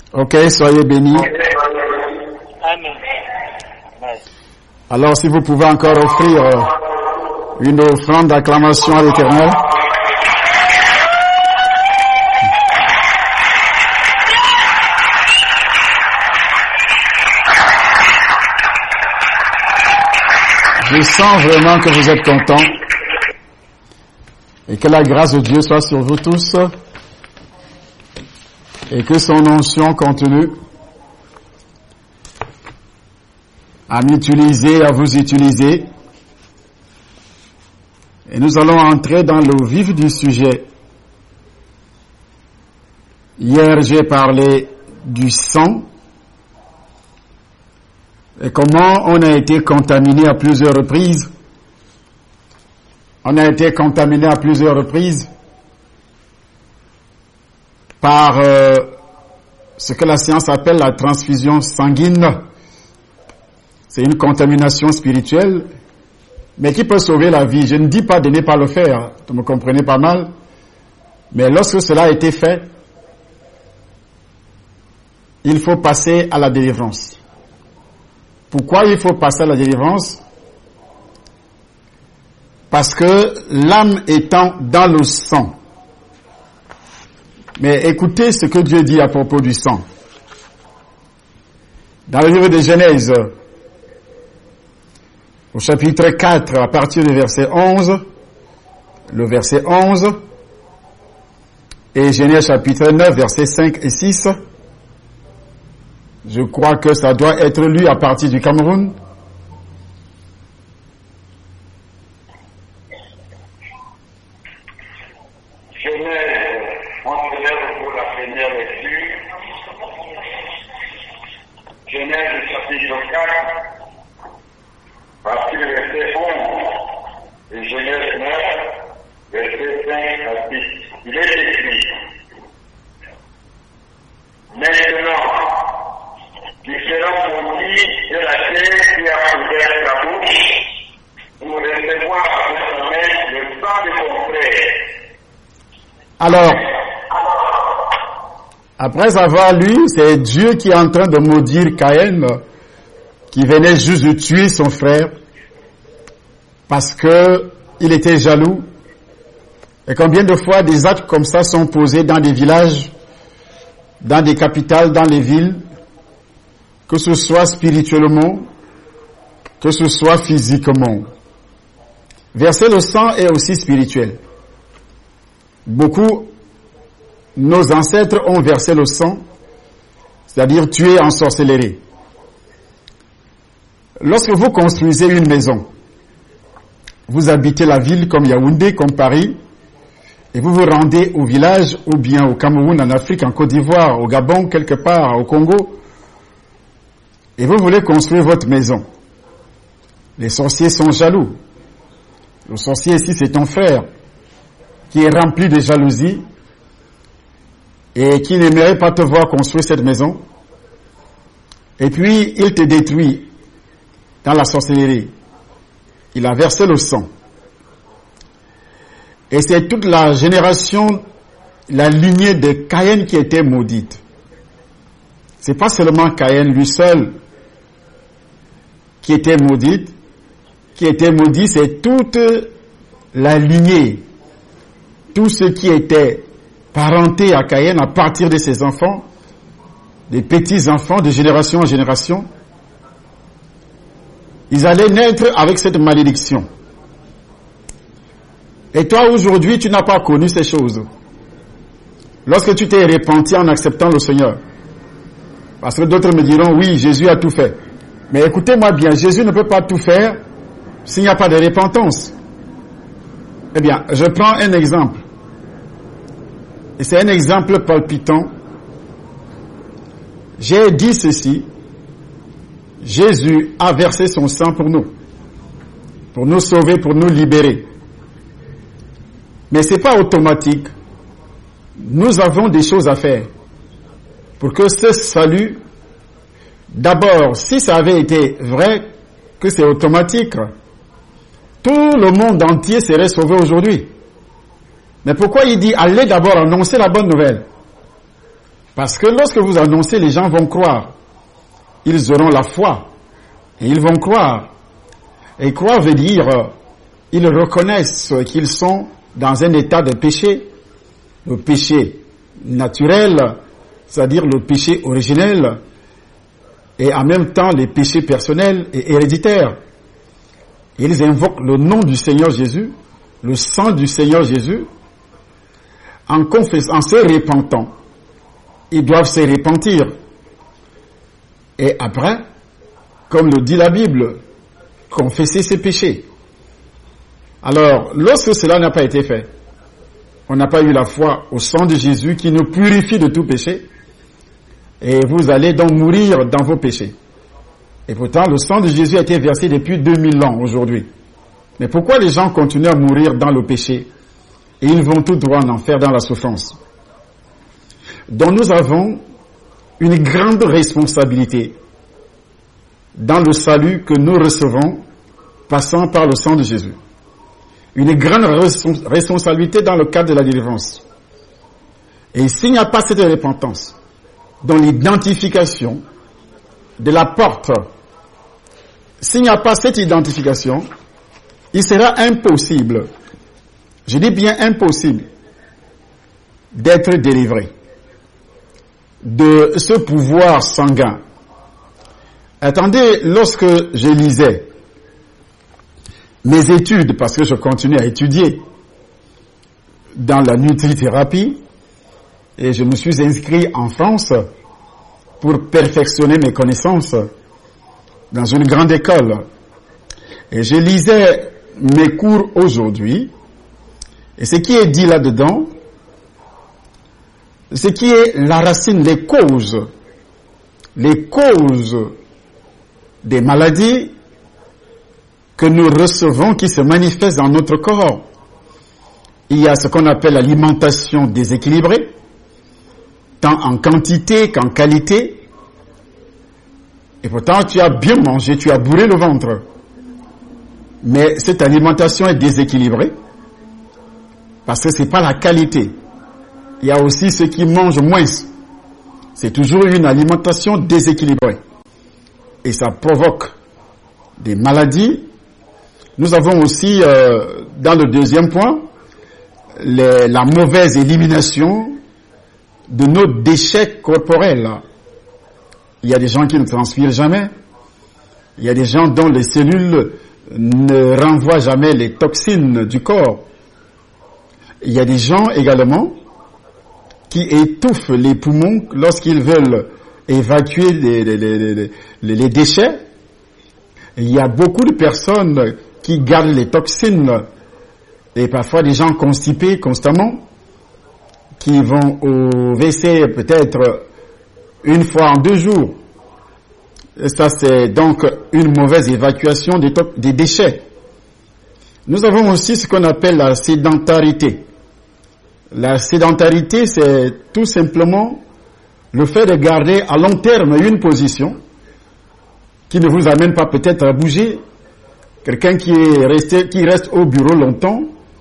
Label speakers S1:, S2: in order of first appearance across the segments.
S1: Ok, soyez bénis.
S2: Amen.
S1: Alors, si vous pouvez encore offrir une offrande d'acclamation à l'Éternel. Je sens vraiment que vous êtes contents et que la grâce de Dieu soit sur vous tous et que son onction continue à m'utiliser, à vous utiliser. Et nous allons entrer dans le vif du sujet. Hier, j'ai parlé du sang et comment on a été contaminé à plusieurs reprises. On a été contaminé à plusieurs reprises par ce que la science appelle la transfusion sanguine. C'est une contamination spirituelle, mais qui peut sauver la vie. Je ne dis pas de ne pas le faire, vous me comprenez pas mal, mais lorsque cela a été fait, il faut passer à la délivrance. Pourquoi il faut passer à la délivrance? Parce que l'âme étant dans le sang. Mais écoutez ce que Dieu dit à propos du sang. Dans le livre de Genèse, au chapitre 4, à partir du verset 11, le verset 11, et Genèse chapitre 9, versets 5 et 6, je crois que ça doit être lu à partir du Cameroun.
S3: Genèse, on se lève pour la première lecture. Genèse chapitre 4, à partir du verset 11, et Genèse 9, verset 5 à 6. Il est écrit: Maintenant, tu seras maudit de la terre qui a ouvert ta bouche pour recevoir à ta main le sang de ton frère.
S1: Alors, après avoir lu, c'est Dieu qui est en train de maudire Caïn, qui venait juste de tuer son frère, parce que il était jaloux. Et combien de fois des actes comme ça sont posés dans des villages, dans des capitales, dans les villes, que ce soit spirituellement, que ce soit physiquement. Verser le sang est aussi spirituel. Beaucoup, nos ancêtres ont versé le sang, c'est-à-dire tué en sorcellerie. Lorsque vous construisez une maison, vous habitez la ville comme Yaoundé, comme Paris, et vous vous rendez au village, ou bien au Cameroun, en Afrique, en Côte d'Ivoire, au Gabon, quelque part, au Congo, et vous voulez construire votre maison. Les sorciers sont jaloux. Le sorcier ici, c'est ton frère, qui est rempli de jalousie, et qui n'aimerait pas te voir construire cette maison. Et puis, il te détruit dans la sorcellerie. Il a versé le sang. Et c'est toute la génération, la lignée de Caïn qui était maudite. C'est pas seulement Caïn lui seul qui était maudite, c'est toute la lignée, tout ce qui était parenté à Caïn à partir de ses enfants, des petits-enfants de génération en génération. Ils allaient naître avec cette malédiction. Et toi, aujourd'hui, tu n'as pas connu ces choses. Lorsque tu t'es repenti en acceptant le Seigneur. Parce que d'autres me diront, oui, Jésus a tout fait. Mais écoutez-moi bien, Jésus ne peut pas tout faire s'il n'y a pas de repentance. Eh bien, je prends un exemple. Et c'est un exemple palpitant. J'ai dit ceci. Jésus a versé son sang pour nous sauver, pour nous libérer. Mais c'est pas automatique. Nous avons des choses à faire pour que ce salut, d'abord, si ça avait été vrai que c'est automatique, tout le monde entier serait sauvé aujourd'hui. Mais pourquoi il dit allez d'abord annoncer la bonne nouvelle? Parce que lorsque vous annoncez, les gens vont croire. Ils auront la foi. Et ils vont croire. Et croire veut dire, ils reconnaissent qu'ils sont dans un état de péché. Le péché naturel, c'est-à-dire le péché originel, et en même temps les péchés personnels et héréditaires. Ils invoquent le nom du Seigneur Jésus, le sang du Seigneur Jésus, en se repentant. Ils doivent se repentir. Et après, comme le dit la Bible, confesser ses péchés. Alors, lorsque cela n'a pas été fait, on n'a pas eu la foi au sang de Jésus qui nous purifie de tout péché, et vous allez donc mourir dans vos péchés. Et pourtant, le sang de Jésus a été versé depuis 2000 ans aujourd'hui. Mais pourquoi les gens continuent à mourir dans le péché et ils vont tout droit en enfer dans la souffrance? Donc nous avons une grande responsabilité dans le salut que nous recevons passant par le sang de Jésus. Une grande responsabilité dans le cadre de la délivrance. Et s'il n'y a pas cette repentance, dans l'identification de la porte, s'il n'y a pas cette identification, il sera impossible, je dis bien impossible, d'être délivré de ce pouvoir sanguin. Attendez, lorsque je lisais mes études, parce que je continue à étudier dans la nutrithérapie, et je me suis inscrit en France pour perfectionner mes connaissances dans une grande école. Et je lisais mes cours aujourd'hui, et ce qui est dit là-dedans, ce qui est la racine, les causes des maladies que nous recevons qui se manifestent dans notre corps. Il y a ce qu'on appelle l'alimentation déséquilibrée, tant en quantité qu'en qualité. Et pourtant, tu as bien mangé, tu as bourré le ventre. Mais cette alimentation est déséquilibrée parce que c'est pas la qualité. Il y a aussi ceux qui mangent moins. C'est toujours une alimentation déséquilibrée. Et ça provoque des maladies. Nous avons aussi, dans le deuxième point, la mauvaise élimination de nos déchets corporels. Il y a des gens qui ne transpirent jamais. Il y a des gens dont les cellules ne renvoient jamais les toxines du corps. Il y a des gens également qui étouffent les poumons lorsqu'ils veulent évacuer les déchets. Il y a beaucoup de personnes qui gardent les toxines et parfois des gens constipés constamment qui vont au WC peut-être une fois en 2 jours. Et ça, c'est donc une mauvaise évacuation des déchets. Nous avons aussi ce qu'on appelle la sédentarité. La sédentarité, c'est tout simplement le fait de garder à long terme une position qui ne vous amène pas peut-être à bouger. Quelqu'un qui reste au bureau longtemps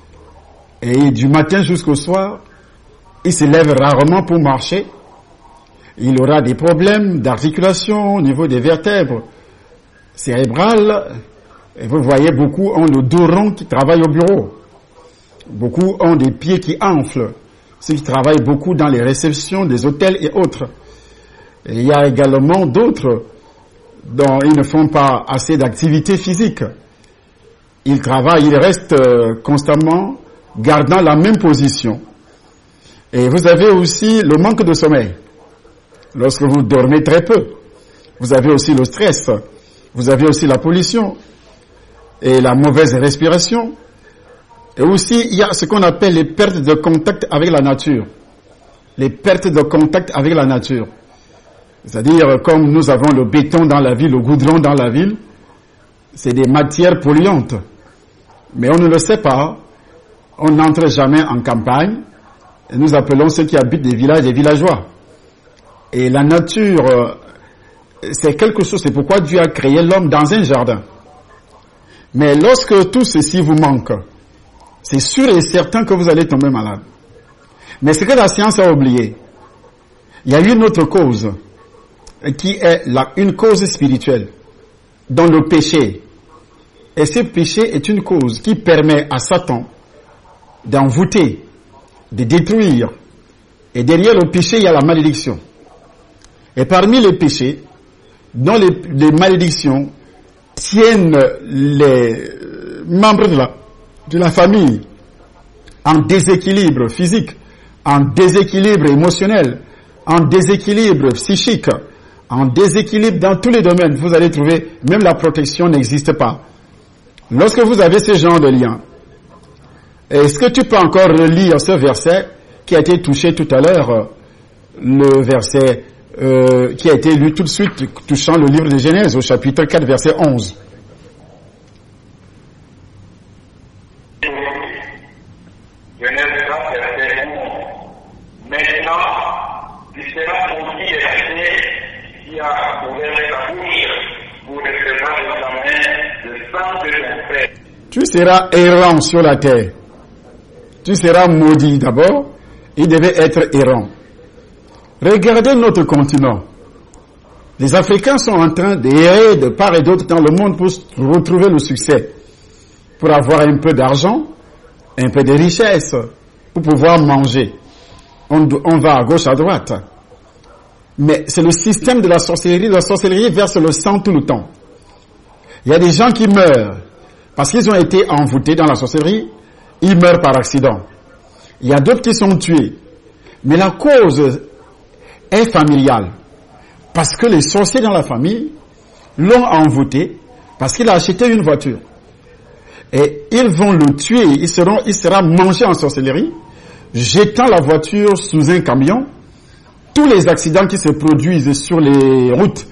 S1: et du matin jusqu'au soir, il se lève rarement pour marcher. Il aura des problèmes d'articulation au niveau des vertèbres cérébrales. Et vous voyez, beaucoup ont le dos rond qui travaille au bureau. Beaucoup ont des pieds qui enflent. Ceux qui travaillent beaucoup dans les réceptions des hôtels et autres. Et il y a également d'autres dont ils ne font pas assez d'activité physique. Ils travaillent, ils restent constamment gardant la même position. Et vous avez aussi le manque de sommeil. Lorsque vous dormez très peu, vous avez aussi le stress, vous avez aussi la pollution et la mauvaise respiration. Et aussi, il y a ce qu'on appelle les pertes de contact avec la nature. Les pertes de contact avec la nature. C'est-à-dire, comme nous avons le béton dans la ville, le goudron dans la ville, c'est des matières polluantes. Mais on ne le sait pas. On n'entre jamais en campagne. Et nous appelons ceux qui habitent des villages des villageois. Et la nature, c'est quelque chose, c'est pourquoi Dieu a créé l'homme dans un jardin. Mais lorsque tout ceci vous manque, c'est sûr et certain que vous allez tomber malade. Mais ce que la science a oublié, Il y a une autre cause qui est une cause spirituelle dans le péché. Et ce péché est une cause qui permet à Satan d'envoûter, de détruire. Et derrière le péché, il y a la malédiction. Et parmi les péchés, dont les malédictions tiennent les membres de la famille en déséquilibre physique, en déséquilibre émotionnel, en déséquilibre psychique, en déséquilibre dans tous les domaines, vous allez trouver, même la protection n'existe pas. Lorsque vous avez ce genre de lien, est-ce que tu peux encore relire ce verset qui a été touché tout à l'heure, le verset qui a été lu tout de suite, touchant le livre de Genèse au chapitre 4, verset 11.
S3: Genèse 4, verset 11. Maintenant, tu seras maudit et laissé qui a ouvert ta bouche pour recevoir de ta main le sang de ton frère.
S1: Tu seras errant sur la terre. Tu seras maudit d'abord. Il devait être errant. Regardez notre continent. Les Africains sont en train d'errer de part et d'autre dans le monde pour retrouver le succès, pour avoir un peu d'argent, un peu de richesse, pour pouvoir manger. On va à gauche, à droite. Mais c'est le système de la sorcellerie. La sorcellerie verse le sang tout le temps. Il y a des gens qui meurent parce qu'ils ont été envoûtés dans la sorcellerie. Ils meurent par accident. Il y a d'autres qui sont tués. Mais la cause est familiale. Parce que les sorciers dans la famille l'ont envoûté parce qu'il a acheté une voiture. Et ils vont le tuer. Il sera mangé en sorcellerie, jetant la voiture sous un camion. Tous les accidents qui se produisent sur les routes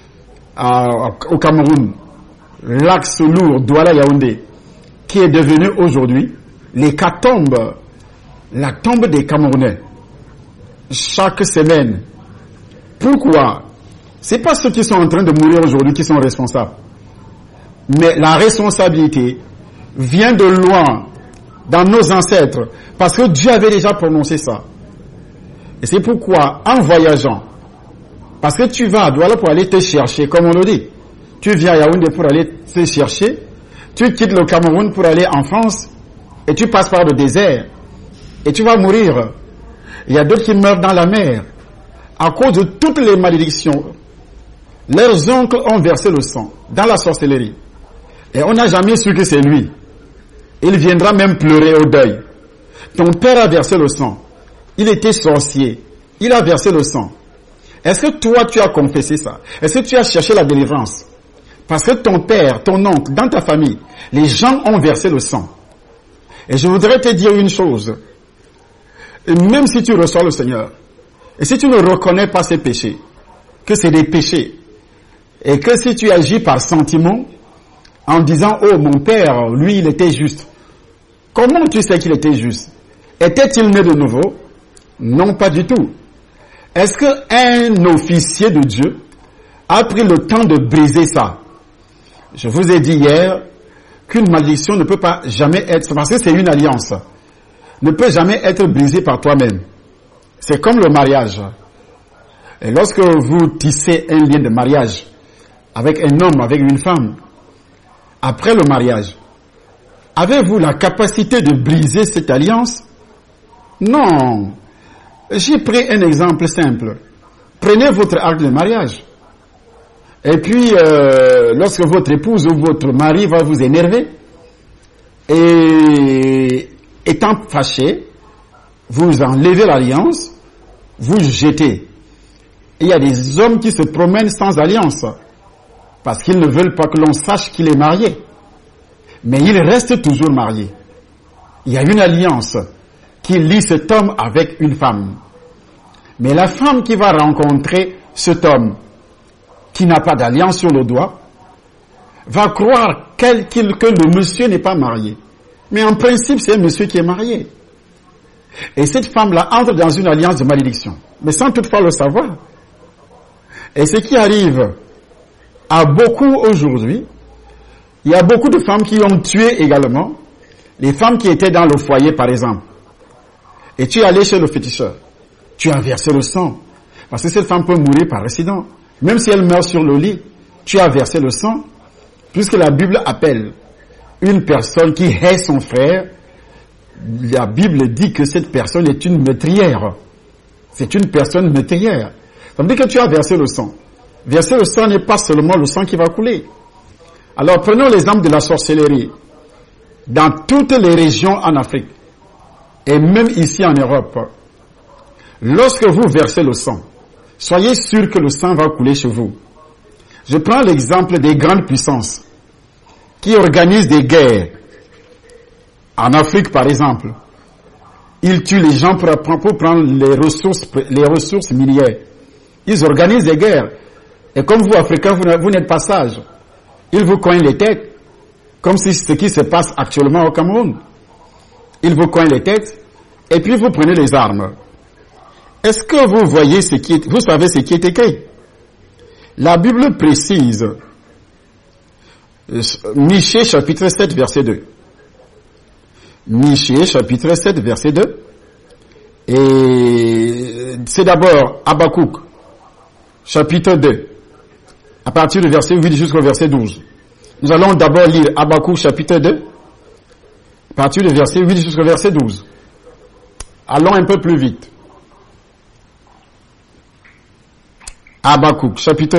S1: au Cameroun, l'axe lourd Douala-Yaoundé, qui est devenu aujourd'hui l'hécatombe, la tombe des Camerounais, chaque semaine. Pourquoi? C'est pas ceux qui sont en train de mourir aujourd'hui qui sont responsables. Mais la responsabilité vient de loin, dans nos ancêtres, parce que Dieu avait déjà prononcé ça. Et c'est pourquoi, en voyageant, parce que tu vas à Douala pour aller te chercher, comme on le dit, tu viens à Yaoundé pour aller te chercher, tu quittes le Cameroun pour aller en France, et tu passes par le désert, et tu vas mourir. Il y a d'autres qui meurent dans la mer, à cause de toutes les malédictions. Leurs oncles ont versé le sang dans la sorcellerie. Et on n'a jamais su que c'est lui. Il viendra même pleurer au deuil. Ton père a versé le sang. Il était sorcier. Il a versé le sang. Est-ce que toi, tu as confessé ça? Est-ce que tu as cherché la délivrance? Parce que ton père, ton oncle, dans ta famille, les gens ont versé le sang. Et je voudrais te dire une chose. Et même si tu reçois le Seigneur, et si tu ne reconnais pas ces péchés, que c'est des péchés, et que si tu agis par sentiment, en disant, oh, mon père, lui, il était juste. Comment tu sais qu'il était juste? Était-il né de nouveau? Non, pas du tout. Est-ce qu'un officier de Dieu a pris le temps de briser ça? Je vous ai dit hier qu'une malédiction ne peut pas jamais être, parce que c'est une alliance, ne peut jamais être brisée par toi-même. C'est comme le mariage. Et lorsque vous tissez un lien de mariage avec un homme, avec une femme, après le mariage, avez-vous la capacité de briser cette alliance? Non. J'ai pris un exemple simple. Prenez votre acte de mariage. Et puis, lorsque votre épouse ou votre mari va vous énerver, et étant fâché, vous enlevez l'alliance, vous jetez. Il y a des hommes qui se promènent sans alliance, parce qu'ils ne veulent pas que l'on sache qu'il est marié. Mais il reste toujours marié. Il y a une alliance qui lie cet homme avec une femme. Mais la femme qui va rencontrer cet homme, qui n'a pas d'alliance sur le doigt, va croire que le monsieur n'est pas marié. Mais en principe, c'est un monsieur qui est marié. Et cette femme-là entre dans une alliance de malédiction, mais sans toutefois le savoir. Et ce qui arrive à beaucoup aujourd'hui, il y a beaucoup de femmes qui ont tué également, les femmes qui étaient dans le foyer par exemple. Et tu es allé chez le féticheur, tu as versé le sang, Parce que cette femme peut mourir par accident. Même si elle meurt sur le lit, tu as versé le sang, puisque la Bible appelle une personne qui hait son frère, la Bible dit que cette personne est une meurtrière. C'est une personne meurtrière. Ça veut dire que tu as versé le sang. Verser le sang n'est pas seulement le sang qui va couler. Alors prenons l'exemple de la sorcellerie. Dans toutes les régions en Afrique, et même ici en Europe, lorsque vous versez le sang, soyez sûr que le sang va couler chez vous. Je prends l'exemple des grandes puissances qui organisent des guerres. En Afrique, par exemple, ils tuent les gens pour prendre les ressources minières. Ils organisent des guerres. Et comme vous, Africains, vous n'êtes pas sages. Ils vous coignent les têtes, comme si ce qui se passe actuellement au Cameroun. Ils vous coignent les têtes, et puis vous prenez les armes. Est-ce que vous voyez vous savez ce qui est écrit? La Bible précise, Michée chapitre 7 verset 2. Michée chapitre 7 verset 2. Et c'est d'abord Habakkuk chapitre 2. À partir du verset 8 jusqu'au verset 12. Nous allons d'abord lire Habakkuk chapitre 2. À partir du verset 8 jusqu'au verset 12. Allons un peu plus vite. Habakkuk chapitre 2.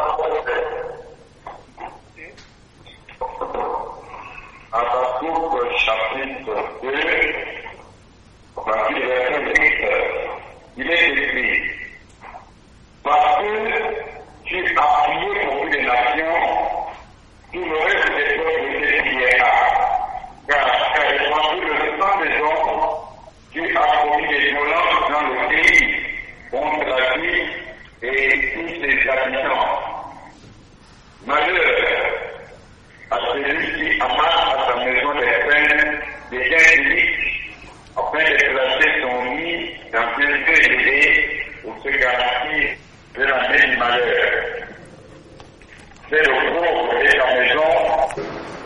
S3: Habakkuk chapitre 2, à partir du verset 8, il est écrit: parce que tu as prié pour les nations, tout le reste des peuples te priera. Car répandu le sang des hommes, tu as commis des violences dans le pays contre la vie et tous ses habitants. Malheur à celui qui amasse à sa maison des peines, des gains publics, afin de placer son nid dans un lieu élevé pour se garantir de l'année du malheur. C'est le pauvre et sa maison.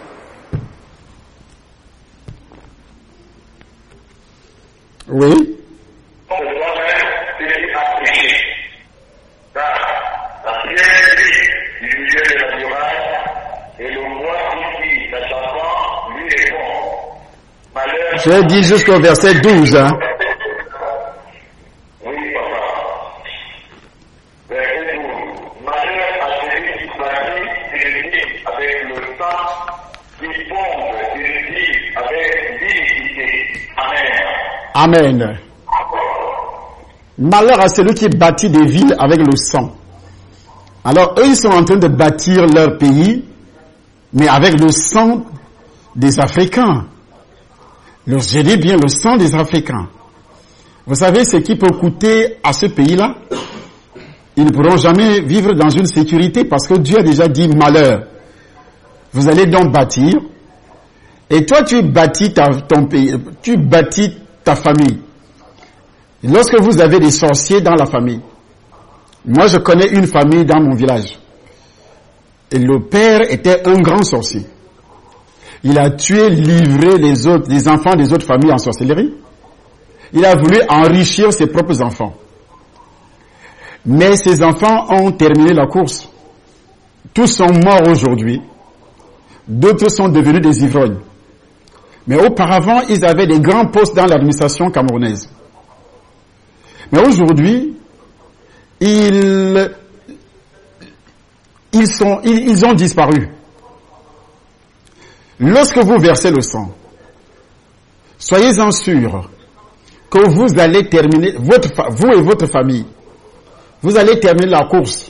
S1: Oui.
S3: On doit même se appliquer. Car la pierre du milieu de la muraille et le bois qui s'attachant lui répond. Malheur.
S1: J'ai dit jusqu'au verset 12, hein.
S3: Oui, papa. Verset 12. Malheur à celui qui bâtit avec le sang, qui fonde avec dignité. Amen.
S1: Amen. Malheur à celui qui bâtit des villes avec le sang. Alors, eux, ils sont en train de bâtir leur pays, mais avec le sang des Africains. Je dis bien le sang des Africains. Vous savez ce qui peut coûter à ce pays-là? Ils ne pourront jamais vivre dans une sécurité parce que Dieu a déjà dit malheur. Vous allez donc bâtir, et toi tu bâtis ton pays, tu bâtis ta famille. Lorsque vous avez des sorciers dans la famille, moi je connais une famille dans mon village, et le père était un grand sorcier. Il a tué, livré les enfants des autres familles en sorcellerie. Il a voulu enrichir ses propres enfants. Mais ses enfants ont terminé la course. Tous sont morts aujourd'hui. D'autres sont devenus des ivrognes. Mais auparavant, ils avaient des grands postes dans l'administration camerounaise. Mais aujourd'hui, ils ont disparu. Lorsque vous versez le sang, soyez-en sûrs que vous allez terminer, vous et votre famille, vous allez terminer la course.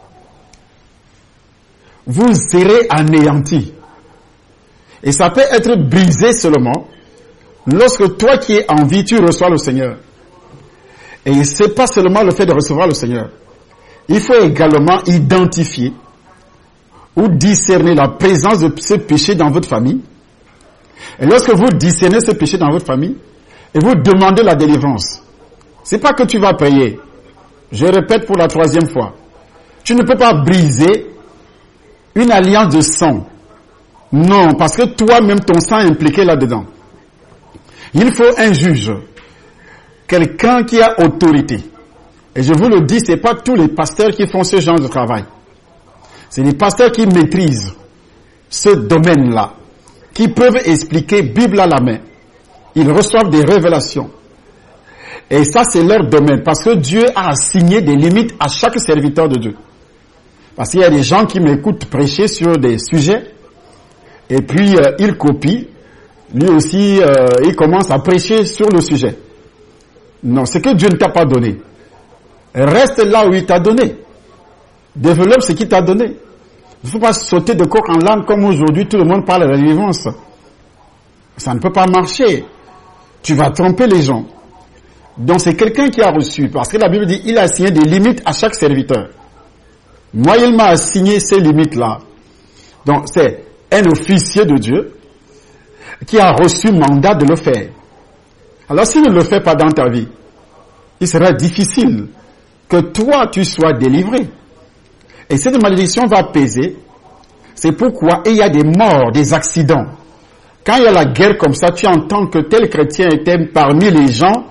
S1: Vous serez anéantis. Et ça peut être brisé seulement lorsque toi qui es en vie, tu reçois le Seigneur. Et c'est pas seulement le fait de recevoir le Seigneur. Il faut également identifier ou discerner la présence de ce péché dans votre famille. Et lorsque vous discernez ce péché dans votre famille, et vous demandez la délivrance, c'est pas que tu vas payer. Je répète pour la 3e fois. Tu ne peux pas briser une alliance de sang. Non, parce que toi-même, ton sang est impliqué là-dedans. Il faut un juge. Quelqu'un qui a autorité Et je vous le dis, c'est pas tous les pasteurs qui font ce genre de travail. C'est les pasteurs qui maîtrisent ce domaine-là, qui peuvent expliquer Bible à la main. Ils reçoivent des révélations. Et ça, c'est leur domaine, parce que Dieu a assigné des limites à chaque serviteur de Dieu. Parce qu'il y a des gens qui m'écoutent prêcher sur des sujets, et puis ils copient. Lui aussi, il commence à prêcher sur le sujet. Non, c'est que Dieu ne t'a pas donné. Reste là où il t'a donné. Développe ce qu'il t'a donné. Il ne faut pas sauter de coq en l'âne comme aujourd'hui tout le monde parle de la délivrance. Ça ne peut pas marcher. Tu vas tromper les gens. Donc c'est quelqu'un qui a reçu, parce que la Bible dit il a assigné des limites à chaque serviteur. Moi, il m'a assigné ces limites-là. Donc c'est un officier de Dieu qui a reçu mandat de le faire. Alors s'il ne le fait pas dans ta vie, il sera difficile que toi tu sois délivré. Et cette malédiction va peser. C'est pourquoi il y a des morts, des accidents. Quand il y a la guerre comme ça, tu entends que tel chrétien était parmi les gens,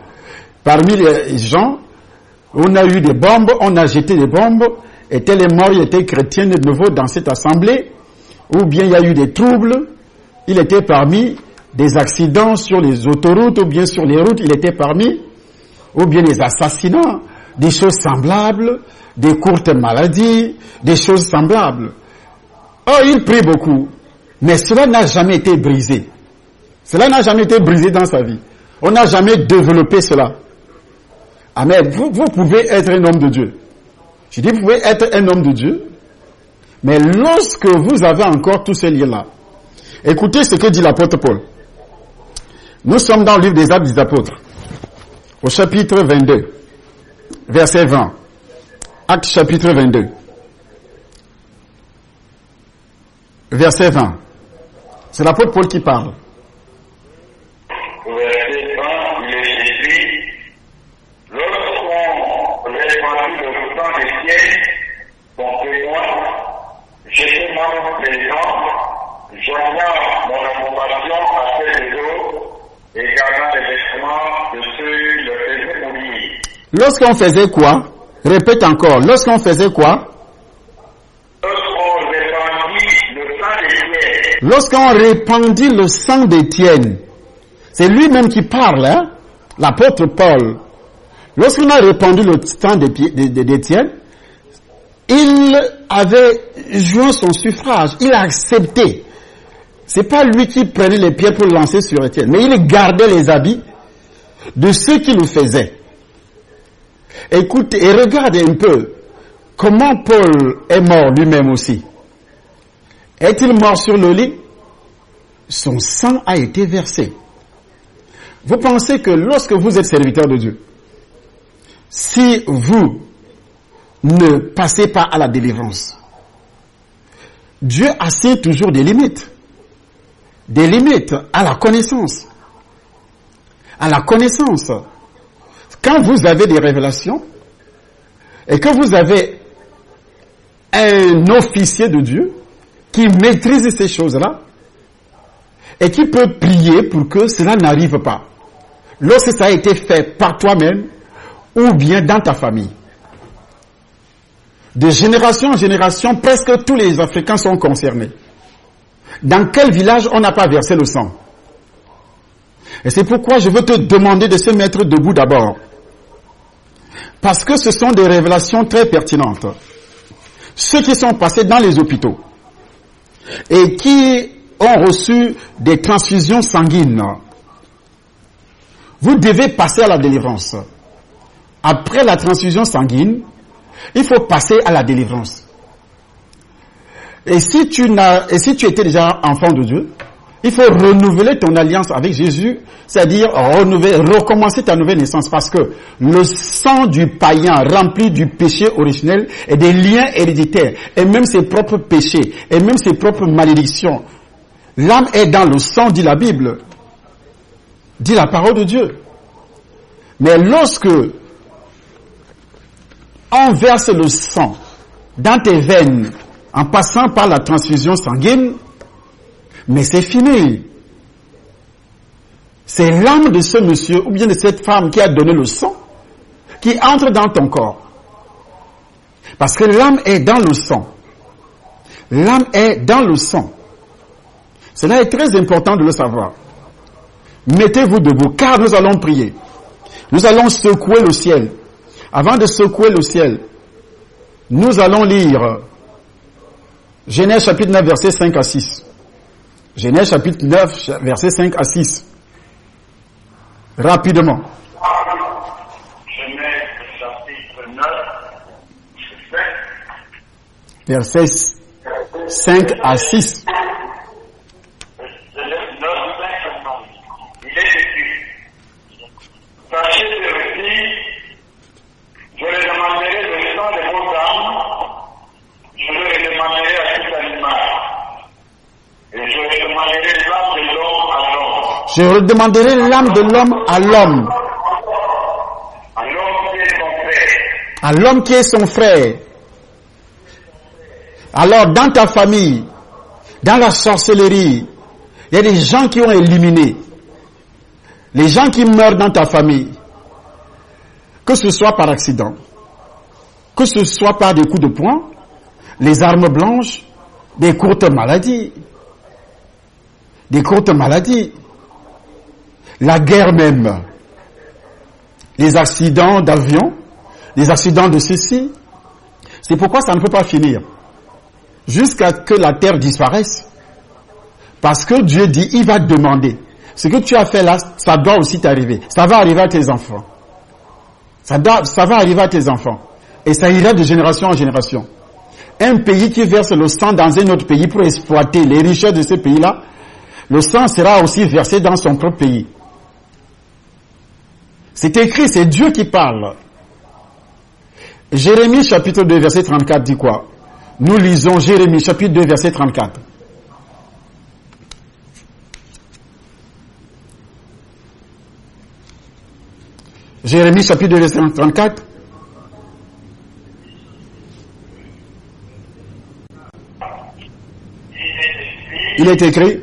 S1: on a eu des bombes, on a jeté des bombes, et tel est mort, il était chrétien de nouveau dans cette assemblée, ou bien il y a eu des troubles, il était parmi des accidents sur les autoroutes, ou bien sur les routes, il était parmi, ou bien des assassinats, des choses semblables, des courtes maladies, des choses semblables. Oh, il prie beaucoup, mais cela n'a jamais été brisé. Cela n'a jamais été brisé dans sa vie. On n'a jamais développé cela. Amen. Vous pouvez être un homme de Dieu. Je dis, vous pouvez être un homme de Dieu, mais lorsque vous avez encore tous ces liens-là, écoutez ce que dit l'apôtre Paul. Nous sommes dans le livre des Actes des Apôtres, au chapitre 22, verset 20. Actes chapitre 22, verset 20. C'est l'apôtre Paul qui parle.
S3: Verset 20, il est écrit, lorsqu'on répandit le sang des ciels, son témoin, j'étais moi présent, joignant mon approbation à celle des autres, et gardant les vêtements de ceux qui le faisaient mourir.
S1: Lorsqu'on faisait quoi? Répète encore. Lorsqu'on faisait quoi?
S3: Lorsqu'on répandit le sang des ciels.
S1: Lorsqu'on répandit le sang d'Étienne. C'est lui-même qui parle, hein? L'apôtre Paul. Lorsqu'on a répandu le sang d'Étienne, il avait joué son suffrage. Il a accepté. C'est pas lui qui prenait les pierres pour lancer sur Étienne, mais il gardait les habits de ceux qui le faisaient. Écoute et regarde un peu comment Paul est mort lui-même aussi. Est-il mort sur le lit? Son sang a été versé. Vous pensez que lorsque vous êtes serviteur de Dieu, si vous ne passez pas à la délivrance, Dieu assigne toujours des limites. Des limites à la connaissance. À la connaissance. Quand vous avez des révélations et que vous avez un officier de Dieu qui maîtrise ces choses-là et qui peut prier pour que cela n'arrive pas, lorsque ça a été fait par toi-même ou bien dans ta famille. De génération en génération, presque tous les Africains sont concernés. Dans quel village on n'a pas versé le sang? Et c'est pourquoi je veux te demander de se mettre debout d'abord. Parce que ce sont des révélations très pertinentes. Ceux qui sont passés dans les hôpitaux et qui ont reçu des transfusions sanguines, vous devez passer à la délivrance. Après la transfusion sanguine, il faut passer à la délivrance. Et si tu étais déjà enfant de Dieu, il faut renouveler ton alliance avec Jésus, c'est-à-dire recommencer ta nouvelle naissance, parce que le sang du païen rempli du péché originel et des liens héréditaires, et même ses propres péchés, et même ses propres malédictions. L'âme est dans le sang, dit la Bible, dit la parole de Dieu. Mais lorsque on verse le sang dans tes veines, en passant par la transfusion sanguine, mais c'est fini. C'est l'âme de ce monsieur ou bien de cette femme qui a donné le sang qui entre dans ton corps. Parce que l'âme est dans le sang. L'âme est dans le sang. Cela est très important de le savoir. Mettez-vous debout, car nous allons prier. Nous allons secouer le ciel. Avant de secouer le ciel, nous allons lire Genèse chapitre 9, versets 5 à 6. Genèse chapitre 9, versets 5 à 6. Rapidement.
S3: Genèse chapitre 9,
S1: Versets 5 à 6.
S3: Il est écrit. Sachez ceci, je le demanderai le sang de vos âmes, je le demanderai à tout animal, et je demanderai l'âme de l'homme à l'homme.
S1: Je redemanderai l'âme de l'homme à l'homme.
S3: À l'homme qui est son frère.
S1: À l'homme qui est son frère. Alors, dans ta famille, dans la sorcellerie, il y a des gens qui ont éliminé. Les gens qui meurent dans ta famille, que ce soit par accident, que ce soit par des coups de poing, les armes blanches, des courtes maladies, la guerre même, les accidents d'avion, les accidents de ceci. C'est pourquoi ça ne peut pas finir jusqu'à ce que la terre disparaisse. Parce que Dieu dit, il va demander. Ce que tu as fait là, ça doit aussi t'arriver. Ça va arriver à tes enfants. Ça va arriver à tes enfants. Et ça ira de génération en génération. Un pays qui verse le sang dans un autre pays pour exploiter les richesses de ce pays-là, le sang sera aussi versé dans son propre pays. C'est écrit, c'est Dieu qui parle. Jérémie chapitre 2, verset 34 dit quoi? Nous lisons Jérémie chapitre 2, verset 34. Jérémie chapitre 2, verset 34. Il est écrit.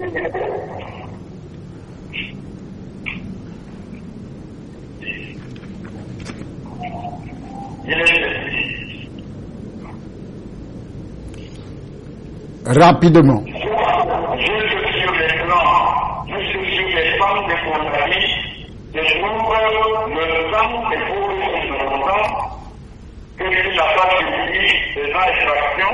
S1: Rapidement.
S3: Juste sur les plans, juste sur les femmes de mon ami, je trouve le sang des pauvres innocents que tu n'as pas subi de l'infraction.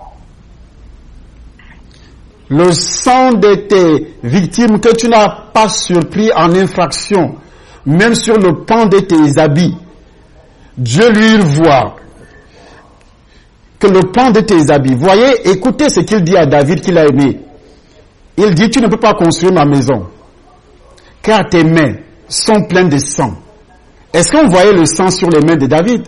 S1: Le sang de tes victimes que tu n'as pas surpris en infraction, même sur le pan de tes habits, Dieu lui voit que le pan de tes habits. Voyez, écoutez ce qu'il dit à David qu'il a aimé. Il dit, tu ne peux pas construire ma maison, car tes mains sont pleines de sang. Est-ce qu'on voyait le sang sur les mains de David?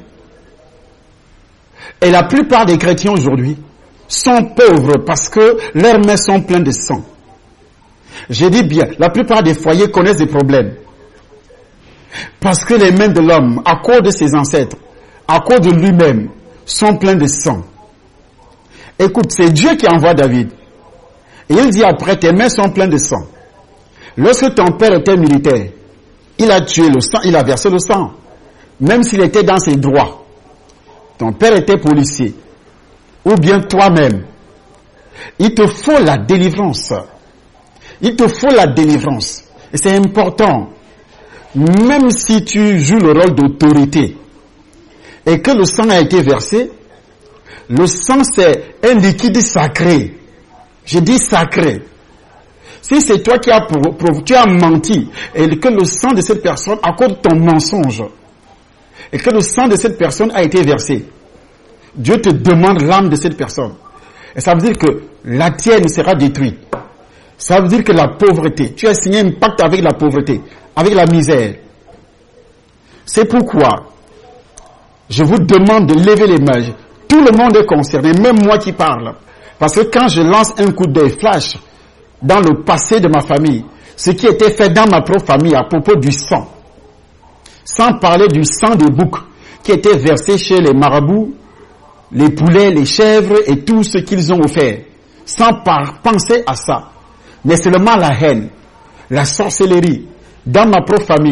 S1: Et la plupart des chrétiens aujourd'hui sont pauvres parce que leurs mains sont pleines de sang. Je dis bien, la plupart des foyers connaissent des problèmes. Parce que les mains de l'homme, à cause de ses ancêtres, à cause de lui-même, sont pleines de sang. Écoute, c'est Dieu qui envoie David. Et il dit après, tes mains sont pleines de sang. Lorsque ton père était militaire, il a tué le sang, il a versé le sang. Même s'il était dans ses droits. Ton père était policier. Ou bien toi-même. Il te faut la délivrance. Il te faut la délivrance. Et c'est important. Même si tu joues le rôle d'autorité et que le sang a été versé, le sang c'est un liquide sacré. Je dis sacré. Si c'est toi qui as menti et que le sang de cette personne, à cause de ton mensonge, et que le sang de cette personne a été versé, Dieu te demande l'âme de cette personne. Et ça veut dire que la tienne sera détruite. Ça veut dire que la pauvreté, tu as signé un pacte avec la pauvreté, avec la misère. C'est pourquoi je vous demande de lever les mains. Tout le monde est concerné, même moi qui parle. Parce que quand je lance un coup d'œil flash dans le passé de ma famille, ce qui était fait dans ma propre famille à propos du sang, sans parler du sang des boucs qui était versé chez les marabouts, les poulets, les chèvres et tout ce qu'ils ont offert, sans penser à ça, mais seulement la haine, la sorcellerie, dans ma propre famille,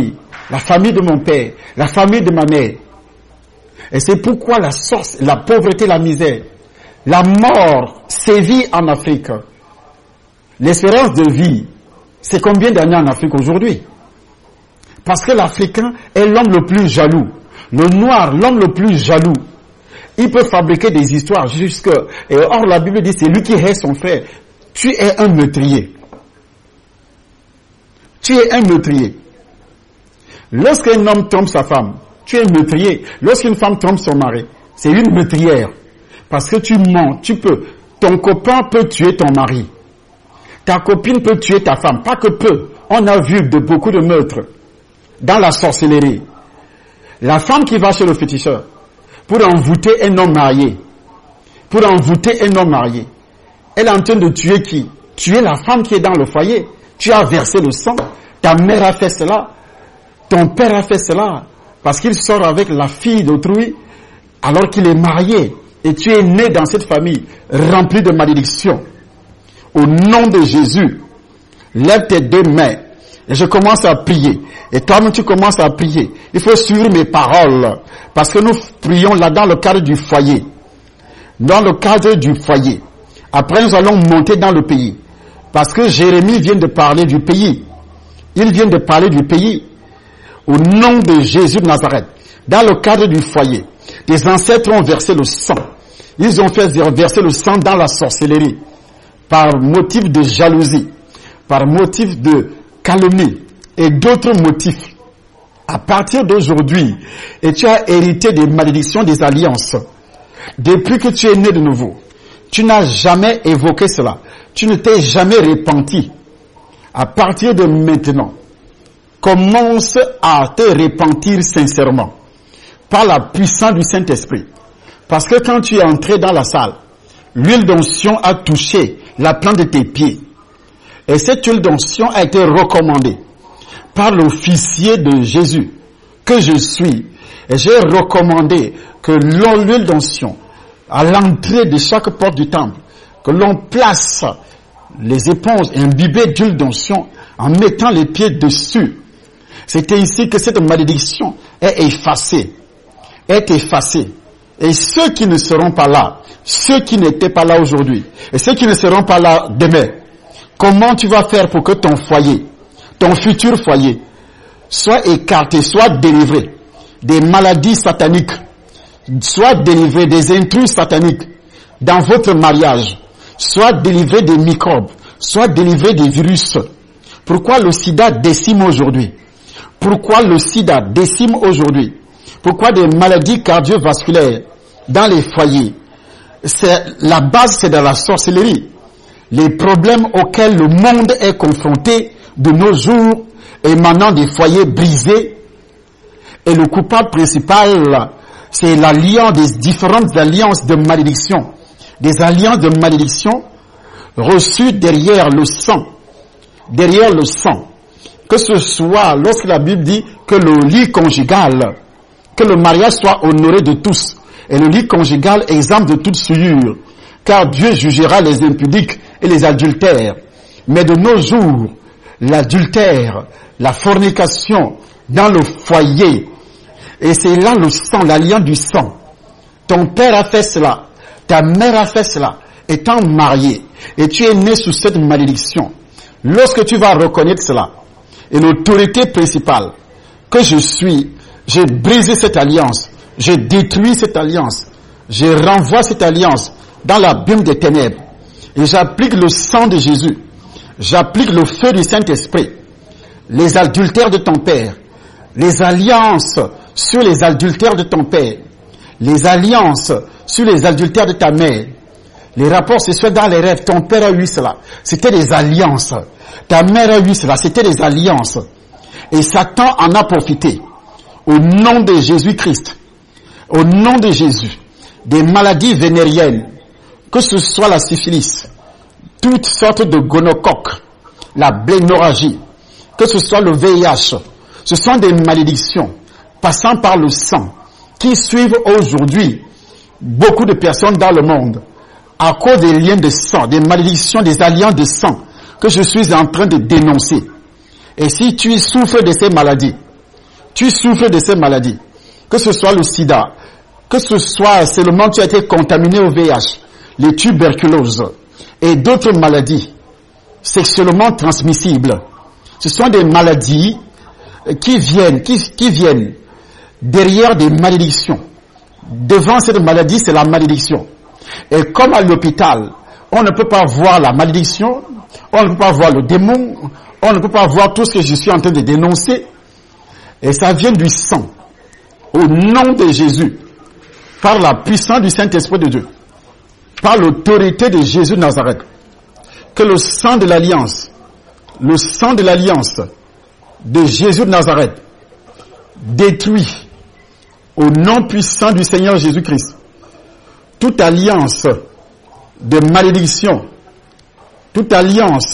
S1: la famille de mon père, la famille de ma mère. Et c'est pourquoi la source, la pauvreté, la misère, la mort sévit en Afrique. L'espérance de vie, c'est combien d'années en Afrique aujourd'hui? Parce que l'Africain est l'homme le plus jaloux. Le noir, l'homme le plus jaloux. Il peut fabriquer des histoires jusque... Et or, la Bible dit, c'est lui qui hait son frère. Tu es un meurtrier. Tu es un meurtrier. Lorsqu'un homme trompe sa femme, tu es un meurtrier. Lorsqu'une femme trompe son mari, c'est une meurtrière. Parce que tu mens, tu peux. Ton copain peut tuer ton mari. Ta copine peut tuer ta femme. Pas que peu. On a vu de beaucoup de meurtres dans la sorcellerie. La femme qui va chez le féticheur pour envoûter un homme marié, elle est en train de tuer qui? Tuer la femme qui est dans le foyer. Tu as versé le sang. Ta mère a fait cela. Ton père a fait cela. Parce qu'il sort avec la fille d'autrui alors qu'il est marié. Et tu es né dans cette famille remplie de malédictions. Au nom de Jésus, lève tes deux mains et je commence à prier. Et toi-même tu commences à prier. Il faut suivre mes paroles. Parce que nous prions là dans le cadre du foyer. Dans le cadre du foyer. Après nous allons monter dans le pays. Parce que Jérémie vient de parler du pays. Il vient de parler du pays. Au nom de Jésus de Nazareth. Dans le cadre du foyer. Tes ancêtres ont versé le sang. Ils ont fait verser le sang dans la sorcellerie. Par motif de jalousie. Par motif de calomnie. Et d'autres motifs. À partir d'aujourd'hui, et tu as hérité des malédictions des alliances. Depuis que tu es né de nouveau, tu n'as jamais évoqué cela. Tu ne t'es jamais repenti. À partir de maintenant, commence à te repentir sincèrement. Par la puissance du Saint-Esprit. Parce que quand tu es entré dans la salle, l'huile d'onction a touché la plante de tes pieds. Et cette huile d'onction a été recommandée par l'officier de Jésus, que je suis. Et j'ai recommandé que l'huile d'onction, à l'entrée de chaque porte du temple, que l'on place les éponges imbibées d'huile d'onction en mettant les pieds dessus. C'était ici que cette malédiction est effacée. Est effacée. Et ceux qui ne seront pas là, ceux qui n'étaient pas là aujourd'hui, et ceux qui ne seront pas là demain, comment tu vas faire pour que ton foyer, ton futur foyer, soit écarté, soit délivré des maladies sataniques, soit délivré des intrus sataniques dans votre mariage, soit délivré des microbes, soit délivré des virus. Pourquoi le sida décime aujourd'hui? Pourquoi le sida décime aujourd'hui? Pourquoi des maladies cardiovasculaires dans les foyers? La base, c'est dans la sorcellerie. Les problèmes auxquels le monde est confronté de nos jours émanant des foyers brisés. Et le coupable principal, c'est l'alliance des différentes alliances de malédiction. Des alliances de malédiction reçues derrière le sang. Derrière le sang. Que ce soit lorsque la Bible dit que le lit conjugal, que le mariage soit honoré de tous. Et le lit conjugal exempt de toute souillure. Car Dieu jugera les impudiques et les adultères. Mais de nos jours, l'adultère, la fornication dans le foyer. Et c'est là le sang, l'alliance du sang. Ton père a fait cela. Ta mère a fait cela. Étant marié. Et tu es né sous cette malédiction. Lorsque tu vas reconnaître cela, et l'autorité principale que je suis, j'ai brisé cette alliance. J'ai détruit cette alliance. Je renvoie cette alliance dans l'abîme des ténèbres. Et j'applique le sang de Jésus. J'applique le feu du Saint-Esprit. Les adultères de ton père. Les alliances sur les adultères de ton père. Les alliances sur les adultères de ta mère. Les rapports sexuels dans les rêves. Ton père a eu cela. C'était des alliances. Ta mère a eu cela. C'était des alliances. Et Satan en a profité. Au nom de Jésus-Christ. Au nom de Jésus. Des maladies vénériennes. Que ce soit la syphilis. Toutes sortes de gonocoques. La blénorragie. Que ce soit le VIH. Ce sont des malédictions passant par le sang qui suivent aujourd'hui beaucoup de personnes dans le monde à cause des liens de sang, des malédictions, des alliances de sang que je suis en train de dénoncer. Et si tu souffres de ces maladies, tu souffres de ces maladies, que ce soit le sida, que ce soit seulement tu as été contaminé au VIH, les tuberculoses et d'autres maladies sexuellement transmissibles, ce sont des maladies qui viennent derrière des malédictions. Devant cette maladie, c'est la malédiction. Et comme à l'hôpital, on ne peut pas voir la malédiction, on ne peut pas voir le démon, on ne peut pas voir tout ce que je suis en train de dénoncer. Et ça vient du sang. Au nom de Jésus, par la puissance du Saint-Esprit de Dieu, par l'autorité de Jésus de Nazareth, que le sang de l'alliance de Jésus de Nazareth détruit au nom puissant du Seigneur Jésus-Christ toute alliance de malédiction, toute alliance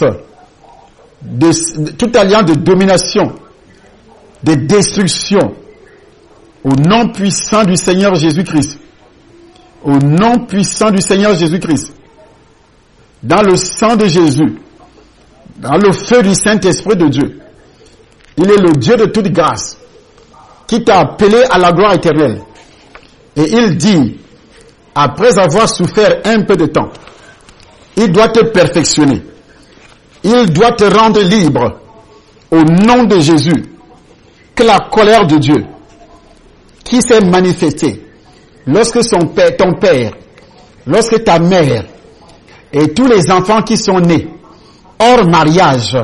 S1: de domination, de destruction, au nom puissant du Seigneur Jésus-Christ. Au nom puissant du Seigneur Jésus-Christ. Dans le sang de Jésus, dans le feu du Saint-Esprit de Dieu. Il est le Dieu de toute grâce qui t'a appelé à la gloire éternelle. Et il dit, après avoir souffert un peu de temps, il doit te perfectionner. Il doit te rendre libre au nom de Jésus. Que la colère de Dieu qui s'est manifestée lorsque ton père, lorsque ta mère et tous les enfants qui sont nés hors mariage,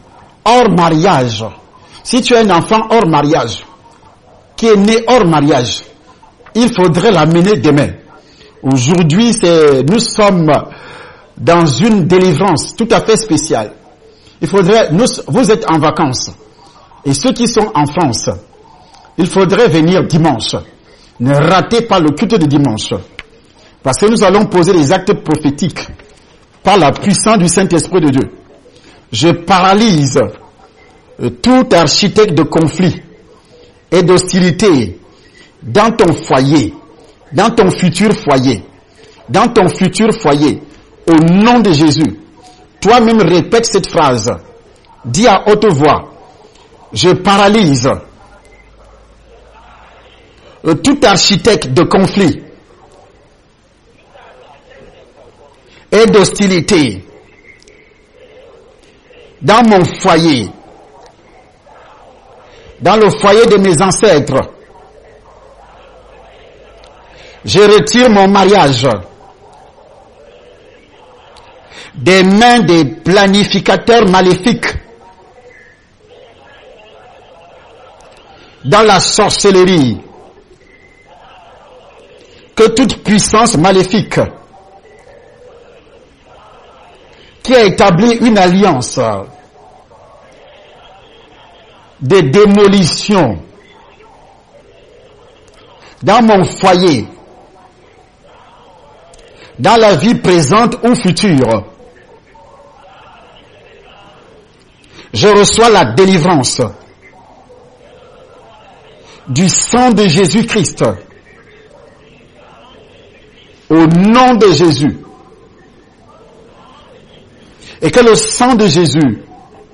S1: si tu es un enfant hors mariage, qui est né hors mariage, il faudrait l'amener demain. Aujourd'hui, nous sommes dans une délivrance tout à fait spéciale. Vous êtes en vacances. Et ceux qui sont en France, il faudrait venir dimanche. Ne ratez pas le culte de dimanche. Parce que nous allons poser les actes prophétiques par la puissance du Saint-Esprit de Dieu. Je paralyse tout architecte de conflit et d'hostilité dans ton foyer, dans ton futur foyer, au nom de Jésus. Toi-même répète cette phrase. Dis à haute voix, je paralyse tout architecte de conflit et d'hostilité dans mon foyer, dans le foyer de mes ancêtres. Je retire mon mariage des mains des planificateurs maléfiques dans la sorcellerie. Que toute puissance maléfique qui a établi une alliance de démolition dans mon foyer, dans la vie présente ou future, je reçois la délivrance du sang de Jésus-Christ. Au nom de Jésus. Et que le sang de Jésus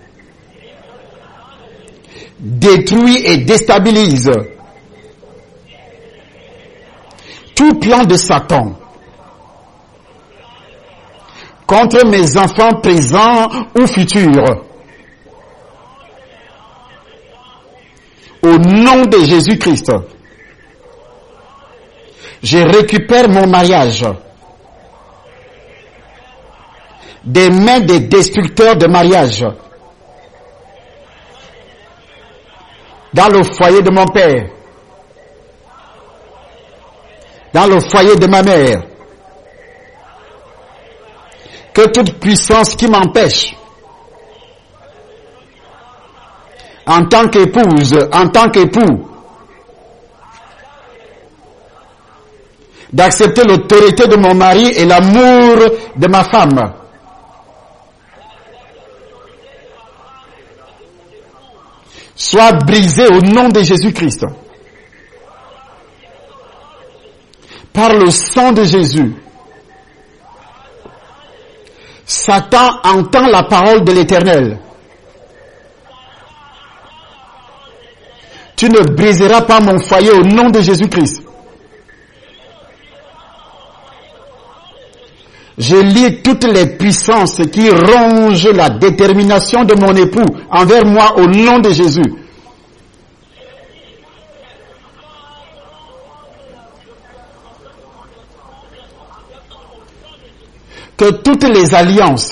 S1: détruit et déstabilise tout plan de Satan contre mes enfants présents ou futurs. Au nom de Jésus-Christ. Je récupère mon mariage des mains des destructeurs de mariage dans le foyer de mon père, dans le foyer de ma mère. Que toute puissance qui m'empêche en tant qu'épouse, en tant qu'époux, d'accepter l'autorité de mon mari et l'amour de ma femme. Soit brisé au nom de Jésus-Christ. Par le sang de Jésus. Satan entend la parole de l'Éternel. Tu ne briseras pas mon foyer au nom de Jésus-Christ. Je lis toutes les puissances qui rongent la détermination de mon époux envers moi au nom de Jésus. Que toutes les alliances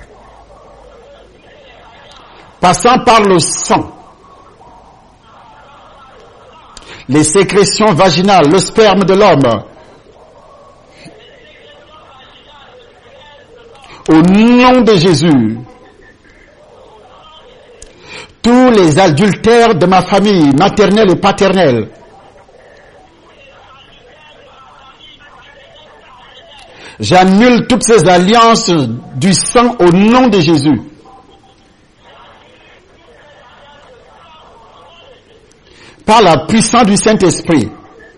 S1: passant par le sang, les sécrétions vaginales, le sperme de l'homme, au nom de Jésus, tous les adultères de ma famille, maternelle et paternelle, j'annule toutes ces alliances du sang au nom de Jésus. Par la puissance du Saint-Esprit,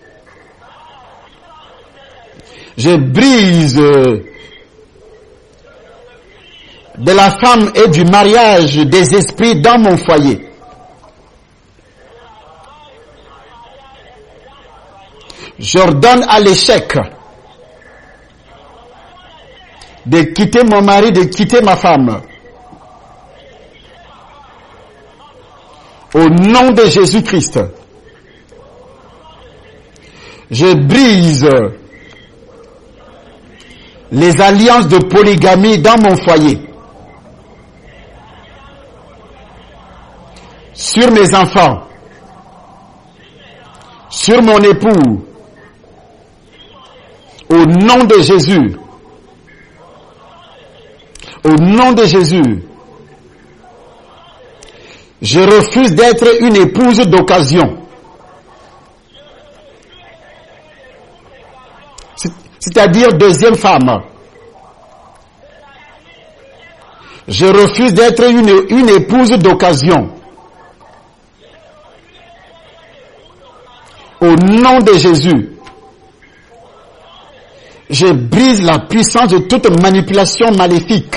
S1: je brise de la femme et du mariage des esprits dans mon foyer. J'ordonne à l'échec de quitter mon mari, de quitter ma femme. Au nom de Jésus-Christ, je brise les alliances de polygamie dans mon foyer, sur mes enfants, sur mon époux, au nom de Jésus. Au nom de Jésus, je refuse d'être une épouse d'occasion. C'est-à-dire deuxième femme. Je refuse d'être une épouse d'occasion. Au nom de Jésus, je brise la puissance de toute manipulation maléfique.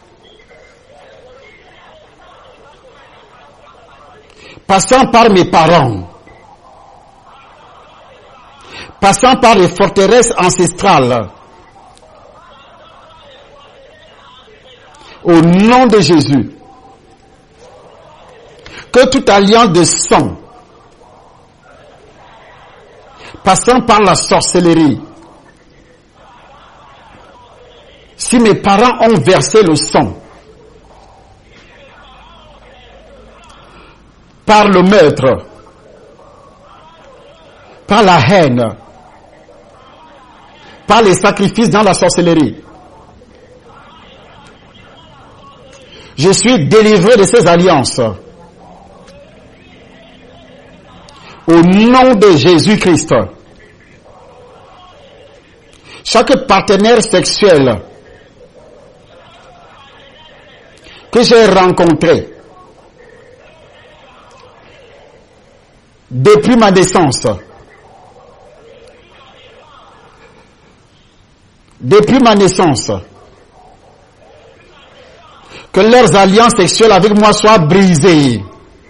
S1: Passant par mes parents, passant par les forteresses ancestrales, au nom de Jésus, que toute alliance de sang, passant par la sorcellerie, si mes parents ont versé le sang, par le meurtre, par la haine, par les sacrifices dans la sorcellerie, je suis délivré de ces alliances. Au nom de Jésus-Christ, chaque partenaire sexuel que j'ai rencontré depuis ma naissance, que leurs alliances sexuelles avec moi soient brisées,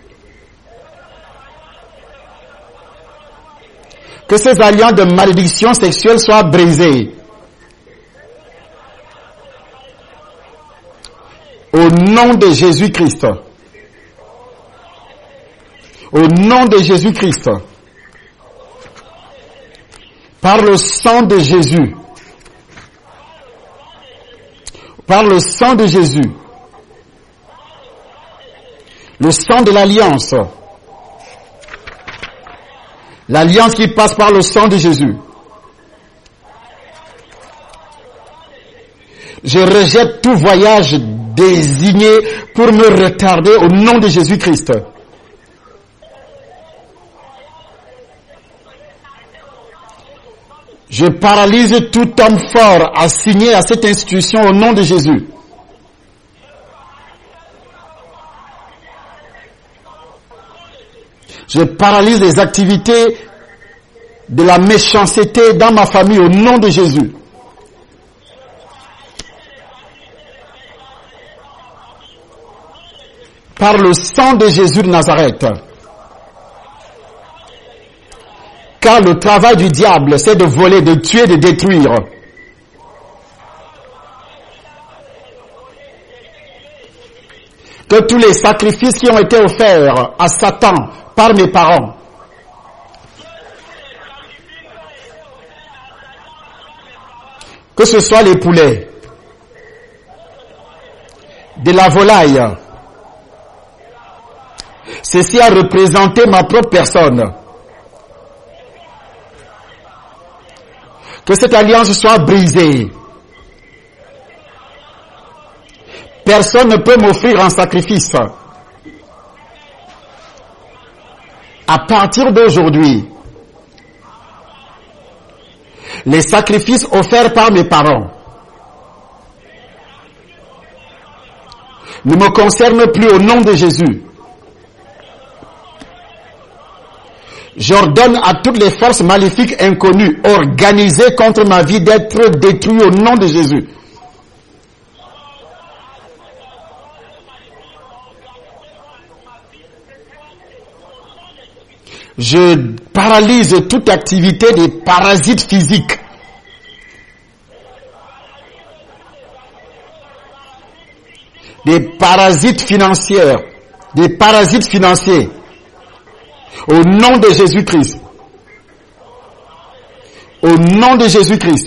S1: que ces alliances de malédiction sexuelle soient brisées. Au nom de Jésus-Christ. Au nom de Jésus-Christ. Par le sang de Jésus. Par le sang de Jésus. Le sang de l'alliance. L'alliance qui passe par le sang de Jésus. Je rejette tout voyage désigné pour me retarder au nom de Jésus-Christ. Je paralyse tout homme fort assigné à cette institution au nom de Jésus. Je paralyse les activités de la méchanceté dans ma famille au nom de Jésus. Par le sang de Jésus de Nazareth, Car le travail du diable, c'est de voler, de tuer, de détruire. Que tous les sacrifices qui ont été offerts à Satan par mes parents, que ce soit les poulets, de la volaille, ceci a représenté ma propre personne. Que cette alliance soit brisée. Personne ne peut m'offrir un sacrifice. À partir d'aujourd'hui, les sacrifices offerts par mes parents ne me concernent plus au nom de Jésus. J'ordonne à toutes les forces maléfiques inconnues organisées contre ma vie d'être détruites au nom de Jésus. Je paralyse toute activité des parasites physiques. Des parasites financiers. Des parasites financiers. Au nom de Jésus-Christ. Au nom de Jésus-Christ.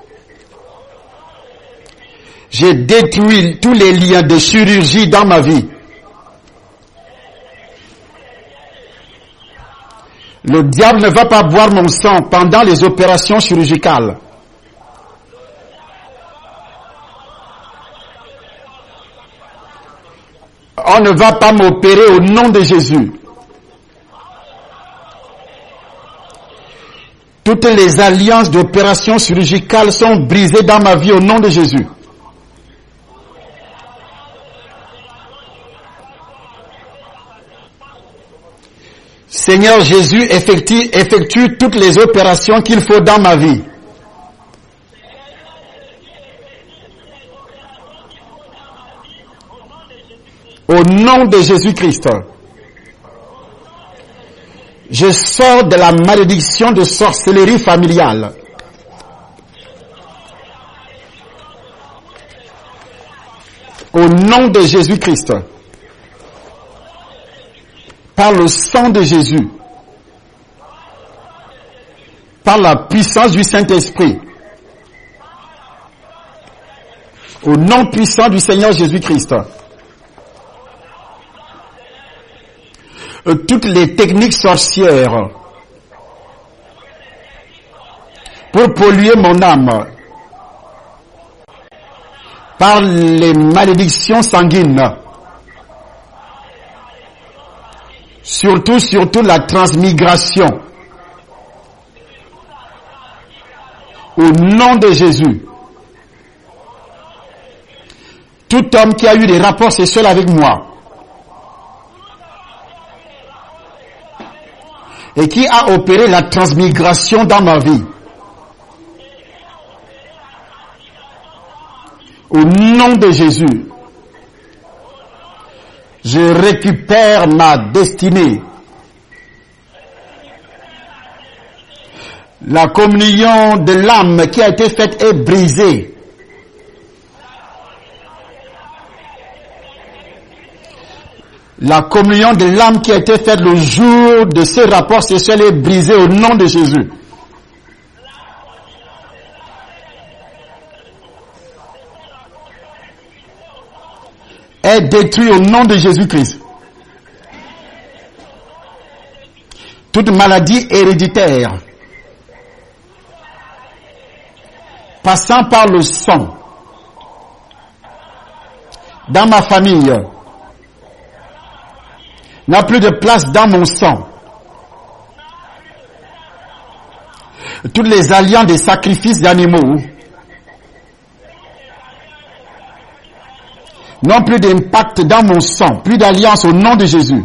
S1: J'ai détruit tous les liens de chirurgie dans ma vie. Le diable ne va pas boire mon sang pendant les opérations chirurgicales. On ne va pas m'opérer au nom de Jésus. Toutes les alliances d'opérations chirurgicales sont brisées dans ma vie au nom de Jésus. Seigneur Jésus, effectue toutes les opérations qu'il faut dans ma vie. Au nom de Jésus-Christ, je sors de la malédiction de sorcellerie familiale. Au nom de Jésus-Christ, par le sang de Jésus, par la puissance du Saint-Esprit, au nom puissant du Seigneur Jésus-Christ, toutes les techniques sorcières pour polluer mon âme par les malédictions sanguines, surtout la transmigration. Au nom de Jésus, tout homme qui a eu des rapports sexuels avec moi et qui a opéré la transmigration dans ma vie, au nom de Jésus, je récupère ma destinée. La communion de l'âme qui a été faite est brisée. La communion de l'âme qui a été faite le jour de ce rapport sexuel est brisée au nom de Jésus. Est détruit au nom de Jésus-Christ. Toute maladie héréditaire passant par le sang dans ma famille n'a plus de place dans mon sang. Toutes les alliances des sacrifices d'animaux n'ont plus d'impact dans mon sang, plus d'alliance au nom de Jésus.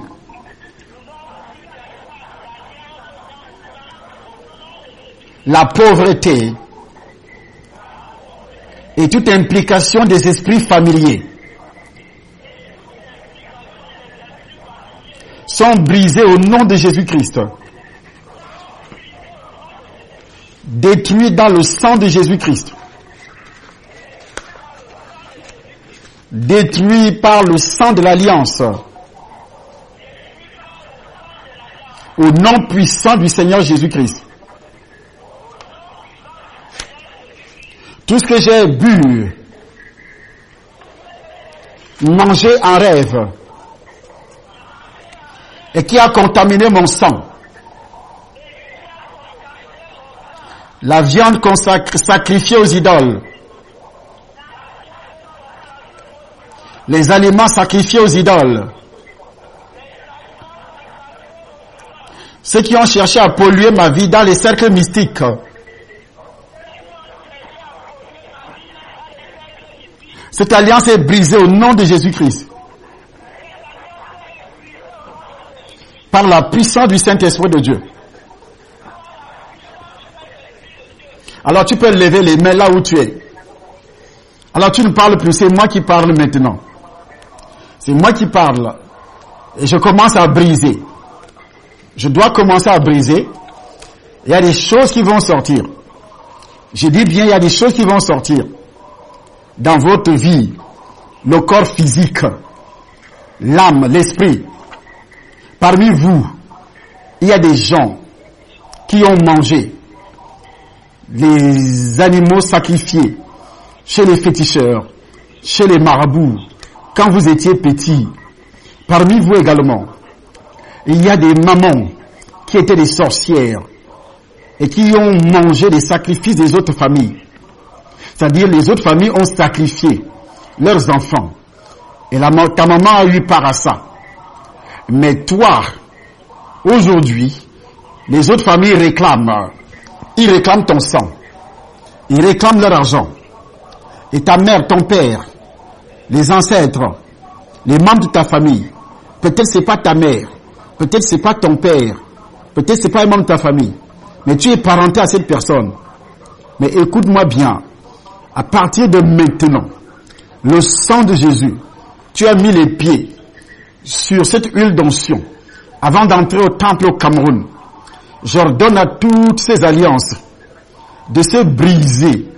S1: La pauvreté et toute implication des esprits familiers sont brisés au nom de Jésus-Christ. détruit dans le sang de Jésus-Christ. Détruit par le sang de l'Alliance. Au nom puissant du Seigneur Jésus-Christ. Tout ce que j'ai bu, mangé en rêve, et qui a contaminé mon sang, la viande sacrifiée aux idoles, les aliments sacrifiés aux idoles, ceux qui ont cherché à polluer ma vie dans les cercles mystiques, cette alliance est brisée au nom de Jésus-Christ. Par la puissance du Saint-Esprit de Dieu. Alors tu peux lever les mains là où tu es. Alors tu ne parles plus, c'est moi qui parle maintenant. C'est moi qui parle. Et je commence à briser. Je dois commencer à briser. Il y a des choses qui vont sortir. Je dis bien, il y a des choses qui vont sortir. Dans votre vie, le corps physique, l'âme, l'esprit. Parmi vous, il y a des gens qui ont mangé les animaux sacrifiés chez les féticheurs, chez les marabouts, quand vous étiez petits. Parmi vous également, il y a des mamans qui étaient des sorcières et qui ont mangé les sacrifices des autres familles. C'est-à-dire les autres familles ont sacrifié leurs enfants. Et ta maman a eu part à ça. Mais toi, aujourd'hui, les autres familles réclament. Ils réclament ton sang. Ils réclament leur argent. Et ta mère, ton père, les ancêtres, les membres de ta famille, peut-être c'est pas ta mère, peut-être c'est pas ton père, peut-être c'est pas un membre de ta famille, mais tu es parenté à cette personne. Mais écoute-moi bien. À partir de maintenant, le sang de Jésus, tu as mis les pieds sur cette huile d'onction avant d'entrer au temple au Cameroun. J'ordonne à toutes ces alliances de se briser.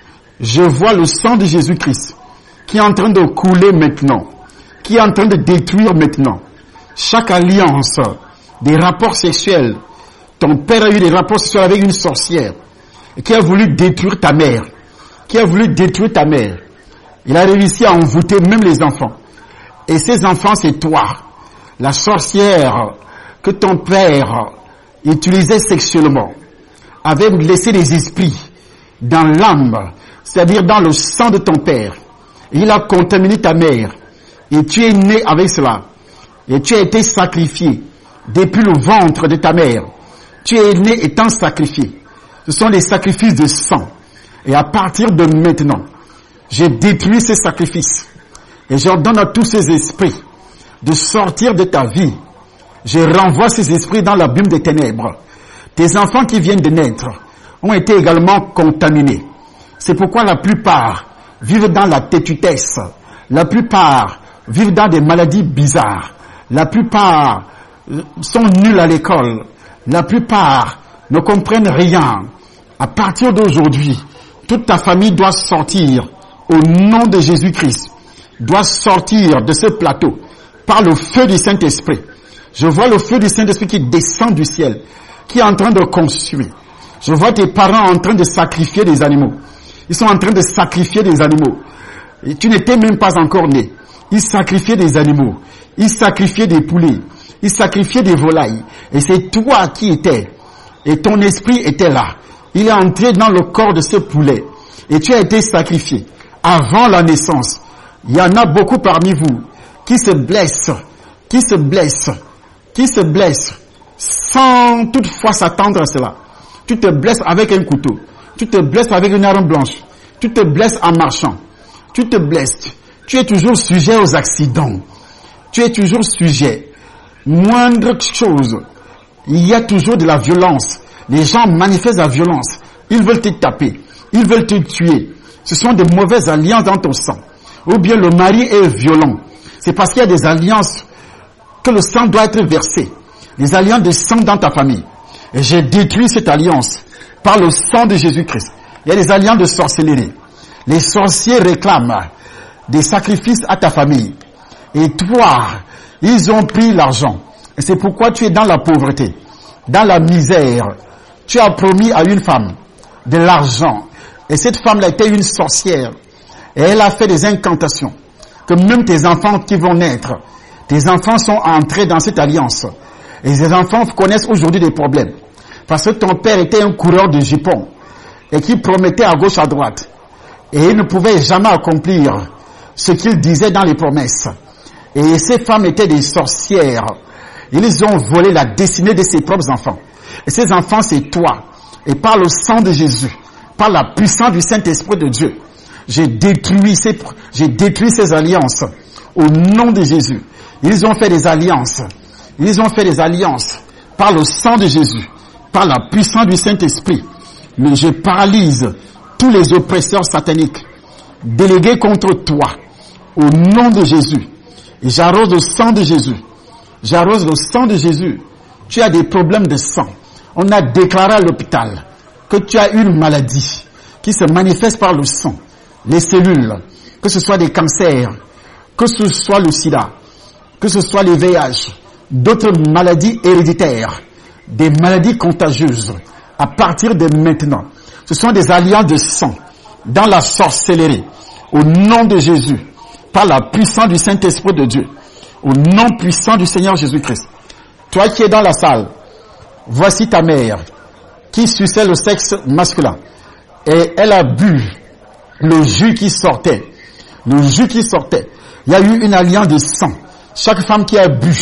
S1: Je vois le sang de Jésus-Christ qui est en train de couler maintenant, qui est en train de détruire maintenant. Chaque alliance des rapports sexuels, ton père a eu des rapports sexuels avec une sorcière et qui a voulu détruire ta mère. Qui a voulu détruire ta mère. Il a réussi à envoûter même les enfants. Et ces enfants, c'est toi. La sorcière que ton père utilisait sexuellement avait laissé des esprits dans l'âme, c'est-à-dire dans le sang de ton père. Et il a contaminé ta mère. Et tu es né avec cela. Et tu as été sacrifié depuis le ventre de ta mère. Tu es né étant sacrifié. Ce sont les sacrifices de sang. Et à partir de maintenant, j'ai détruit ces sacrifices. Et j'ordonne à tous ces esprits de sortir de ta vie. Je renvoie ces esprits dans l'abîme des ténèbres. Tes enfants qui viennent de naître ont été également contaminés. C'est pourquoi la plupart vivent dans la tétutesse. La plupart vivent dans des maladies bizarres. La plupart sont nuls à l'école. La plupart ne comprennent rien. À partir d'aujourd'hui, toute ta famille doit sortir au nom de Jésus-Christ, doit sortir de ce plateau par le feu du Saint-Esprit. Je vois le feu du Saint-Esprit qui descend du ciel, qui est en train de construire. Je vois tes parents en train de sacrifier des animaux. Ils sont en train de sacrifier des animaux. Et tu n'étais même pas encore né. Ils sacrifiaient des animaux. Ils sacrifiaient des poulets. Ils sacrifiaient des volailles. Et c'est toi qui étais. Et ton esprit était là. Il est entré dans le corps de ce poulet. Et tu as été sacrifié. Avant la naissance. Il y en a beaucoup parmi vous qui se blessent. Sans toutefois s'attendre à cela. Tu te blesses avec un couteau. Tu te blesses avec une arme blanche. Tu te blesses en marchant. Tu te blesses. Tu es toujours sujet aux accidents. Tu es toujours sujet. Moindre chose. Il y a toujours de la violence. Les gens manifestent la violence. Ils veulent te taper. Ils veulent te tuer. Ce sont de mauvaises alliances dans ton sang. Ou bien le mari est violent. C'est parce qu'il y a des alliances que le sang doit être versé. Des alliances de sang dans ta famille. Et j'ai détruit cette alliance par le sang de Jésus-Christ. Il y a des alliances de sorcellerie. Les sorciers réclament des sacrifices à ta famille. Et toi, ils ont pris l'argent. Et c'est pourquoi tu es dans la pauvreté, dans la misère. Tu as promis à une femme de l'argent. Et cette femme-là était une sorcière. Et elle a fait des incantations. Que même tes enfants qui vont naître, tes enfants sont entrés dans cette alliance. Et ces enfants connaissent aujourd'hui des problèmes. Parce que ton père était un coureur de jupons. Et qui promettait à gauche, à droite. Et il ne pouvait jamais accomplir ce qu'il disait dans les promesses. Et ces femmes étaient des sorcières. Ils ont volé la destinée de ses propres enfants. Et ces enfants, c'est toi. Et par le sang de Jésus, par la puissance du Saint-Esprit de Dieu, j'ai détruit ces alliances au nom de Jésus. Ils ont fait des alliances. Ils ont fait des alliances par le sang de Jésus, par la puissance du Saint-Esprit. Mais je paralyse tous les oppresseurs sataniques délégués contre toi au nom de Jésus. Et j'arrose le sang de Jésus. J'arrose le sang de Jésus. Tu as des problèmes de sang. On a déclaré à l'hôpital que tu as une maladie qui se manifeste par le sang, les cellules, que ce soit des cancers, que ce soit le sida, que ce soit les VIH, d'autres maladies héréditaires, des maladies contagieuses. À partir de maintenant, ce sont des alliances de sang dans la sorcellerie. Au nom de Jésus, par la puissance du Saint-Esprit de Dieu, au nom puissant du Seigneur Jésus-Christ. Toi qui es dans la salle, voici ta mère qui suçait le sexe masculin et elle a bu le jus qui sortait. Le jus qui sortait. Il y a eu une alliance de sang. Chaque femme qui a bu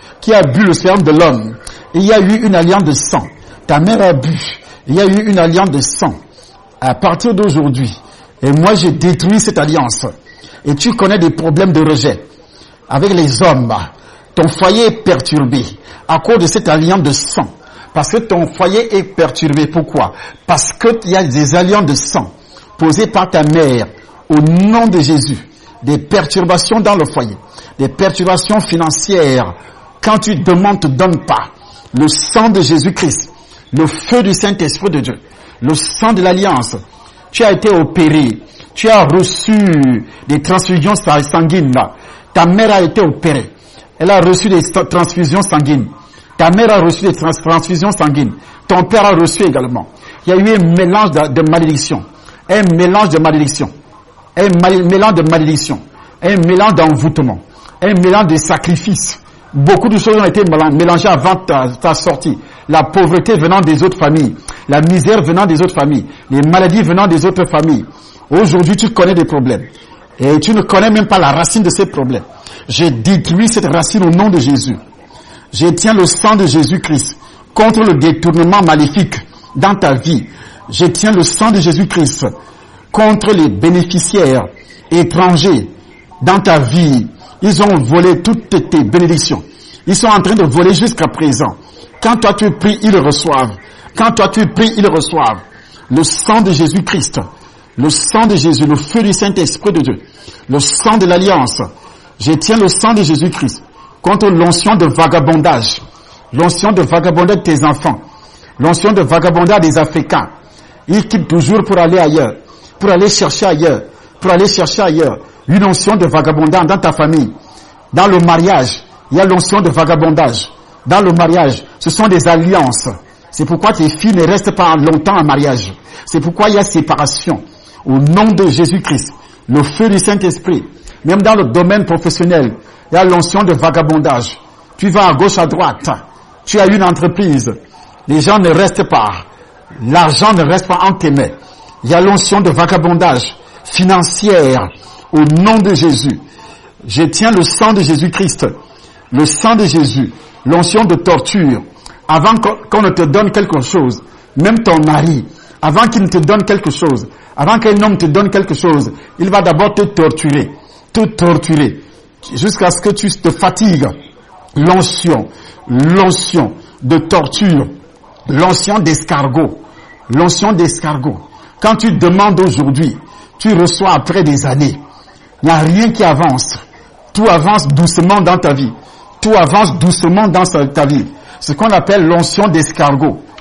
S1: le sperme de l'homme, il y a eu une alliance de sang. Ta mère a bu, il y a eu une alliance de sang. À partir d'aujourd'hui, et moi j'ai détruit cette alliance. Et tu connais des problèmes de rejet avec les hommes. Ton foyer est perturbé à cause de cette alliance de sang. Parce que ton foyer est perturbé. Pourquoi? Parce qu'il y a des alliances de sang posées par ta mère au nom de Jésus. Des perturbations dans le foyer. Des perturbations financières. Quand tu demandes, te donne pas. Le sang de Jésus-Christ. Le feu du Saint-Esprit de Dieu. Le sang de l'alliance. Tu as été opéré. Tu as reçu des transfusions sanguines. Ta mère a été opérée. Elle a reçu des transfusions sanguines. Ta mère a reçu des transfusions sanguines. Ton père a reçu également. Il y a eu un mélange de malédiction. Un mélange de malédiction. Un mélange de malédiction. Un mélange d'envoûtement. Un mélange de sacrifices. Beaucoup de choses ont été mélangées avant ta sortie. La pauvreté venant des autres familles. La misère venant des autres familles. Les maladies venant des autres familles. Aujourd'hui, tu connais des problèmes. Et tu ne connais même pas la racine de ces problèmes. J'ai détruit cette racine au nom de Jésus. Je tiens le sang de Jésus-Christ contre le détournement maléfique dans ta vie. Je tiens le sang de Jésus-Christ contre les bénéficiaires étrangers dans ta vie. Ils ont volé toutes tes bénédictions. Ils sont en train de voler jusqu'à présent. Quand toi tu pries, ils reçoivent. Quand toi tu pries, ils reçoivent. Le sang de Jésus-Christ, le sang de Jésus, le feu du Saint-Esprit de Dieu, le sang de l'Alliance. Je tiens le sang de Jésus-Christ contre l'onction de vagabondage, l'onction de vagabondage de tes enfants, l'onction de vagabondage des Africains. Ils quittent toujours pour aller ailleurs, pour aller chercher ailleurs, pour aller chercher ailleurs. Une onction de vagabondage dans ta famille. Dans le mariage, il y a l'onction de vagabondage. Dans le mariage, ce sont des alliances. C'est pourquoi tes filles ne restent pas longtemps en mariage. C'est pourquoi il y a séparation. Au nom de Jésus-Christ, le feu du Saint-Esprit, même dans le domaine professionnel, il y a l'onction de vagabondage. Tu vas à gauche, à droite. Tu as une entreprise. Les gens ne restent pas. L'argent ne reste pas en tes mains. Il y a l'onction de vagabondage financière. Au nom de Jésus, je tiens le sang de Jésus-Christ, le sang de Jésus, l'onction de torture. Avant qu'on ne te donne quelque chose, même ton mari, avant qu'il ne te donne quelque chose, avant qu'un homme te donne quelque chose, il va d'abord te torturer, jusqu'à ce que tu te fatigues. L'onction de torture, l'onction d'escargot. Quand tu demandes aujourd'hui, tu reçois après des années. Il n'y a rien qui avance. Tout avance doucement dans ta vie. Ce qu'on appelle l'onction d'escargot.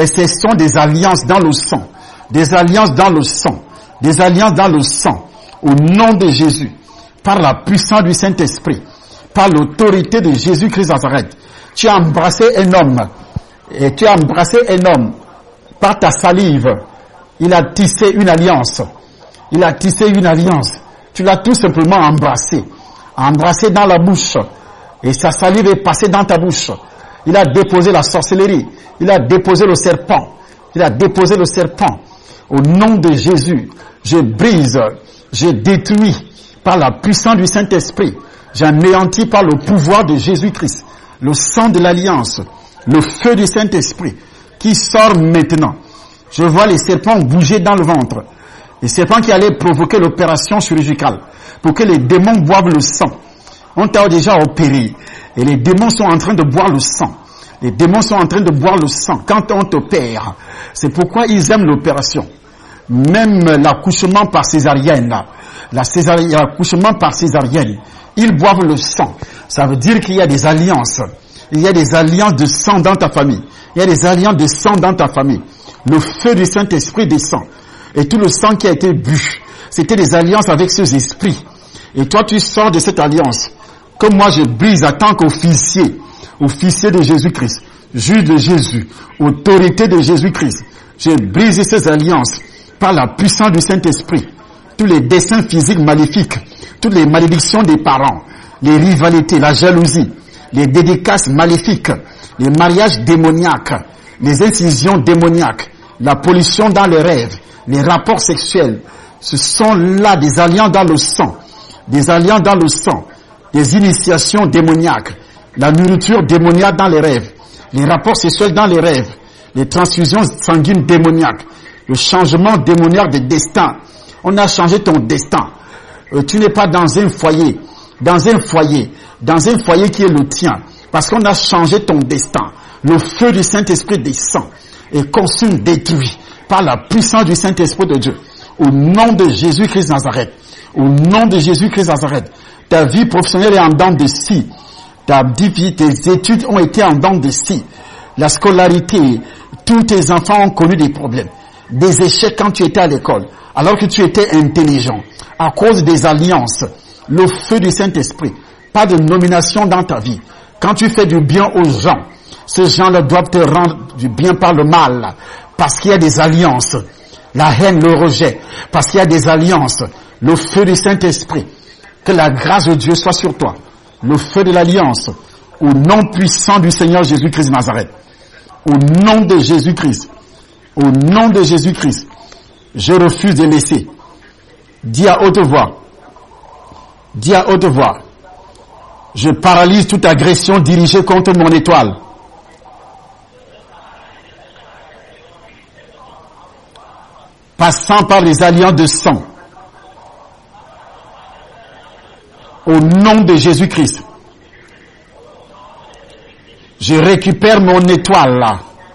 S1: Et ce sont des alliances dans le sang. Des alliances dans le sang. Des alliances dans le sang. Au nom de Jésus. Par la puissance du Saint-Esprit. Par l'autorité de Jésus-Christ Nazareth. Tu as embrassé un homme. Et tu as embrassé un homme. Par ta salive. Il a tissé une alliance. Il a tissé une alliance. Tu l'as tout simplement embrassé. Embrassé dans la bouche. Et sa salive est passée dans ta bouche. Il a déposé la sorcellerie. Il a déposé le serpent. Il a déposé le serpent. Au nom de Jésus, je brise, je détruis par la puissance du Saint-Esprit. J'anéantis par le pouvoir de Jésus-Christ. Le sang de l'alliance. Le feu du Saint-Esprit qui sort maintenant. Je vois les serpents bouger dans le ventre. Les serpents qui allaient provoquer l'opération chirurgicale pour que les démons boivent le sang. On t'a déjà opéré et les démons sont en train de boire le sang. Les démons sont en train de boire le sang quand on t'opère. C'est pourquoi ils aiment l'opération. Même l'accouchement par césarienne, l'accouchement par césarienne, ils boivent le sang. Ça veut dire qu'il y a des alliances. Il y a des alliances de sang dans ta famille. Il y a des alliances de sang dans ta famille. Le feu du Saint-Esprit descend. Et tout le sang qui a été bu, c'était des alliances avec ces esprits. Et toi, tu sors de cette alliance. Comme moi, je brise en tant qu'officier, officier de Jésus-Christ, juge de Jésus, autorité de Jésus-Christ. Je brise ces alliances par la puissance du Saint-Esprit. Tous les desseins physiques maléfiques, toutes les malédictions des parents, les rivalités, la jalousie, les dédicaces maléfiques, les mariages démoniaques, les incisions démoniaques, la pollution dans les rêves, les rapports sexuels. Ce sont là des alliances dans le sang, des alliances dans le sang, des initiations démoniaques, la nourriture démoniaque dans les rêves, les rapports sexuels dans les rêves, les transfusions sanguines démoniaques, le changement démoniaque de destin. On a changé ton destin. Tu n'es pas dans un foyer qui est le tien, parce qu'on a changé ton destin. Le feu du Saint-Esprit descend et consume, détruit par la puissance du Saint-Esprit de Dieu. Au nom de Jésus-Christ Nazareth. Au nom de Jésus-Christ Nazareth. Ta vie professionnelle est en dents de scie. Tes études ont été en dents de scie. La scolarité, tous tes enfants ont connu des problèmes. Des échecs quand tu étais à l'école, alors que tu étais intelligent. À cause des alliances, le feu du Saint-Esprit. Pas de nomination dans ta vie. Quand tu fais du bien aux gens, ces gens-là doivent te rendre du bien par le mal. Parce qu'il y a des alliances. La haine, le rejet. Parce qu'il y a des alliances. Le feu du Saint-Esprit. Que la grâce de Dieu soit sur toi. Le feu de l'alliance. Au nom puissant du Seigneur Jésus-Christ de Nazareth. Au nom de Jésus-Christ. Au nom de Jésus-Christ. Je refuse de laisser. Dis à haute voix. Dis à haute voix. Je paralyse toute agression dirigée contre mon étoile. Passant par les alliances de sang. Au nom de Jésus-Christ. Je récupère mon étoile là.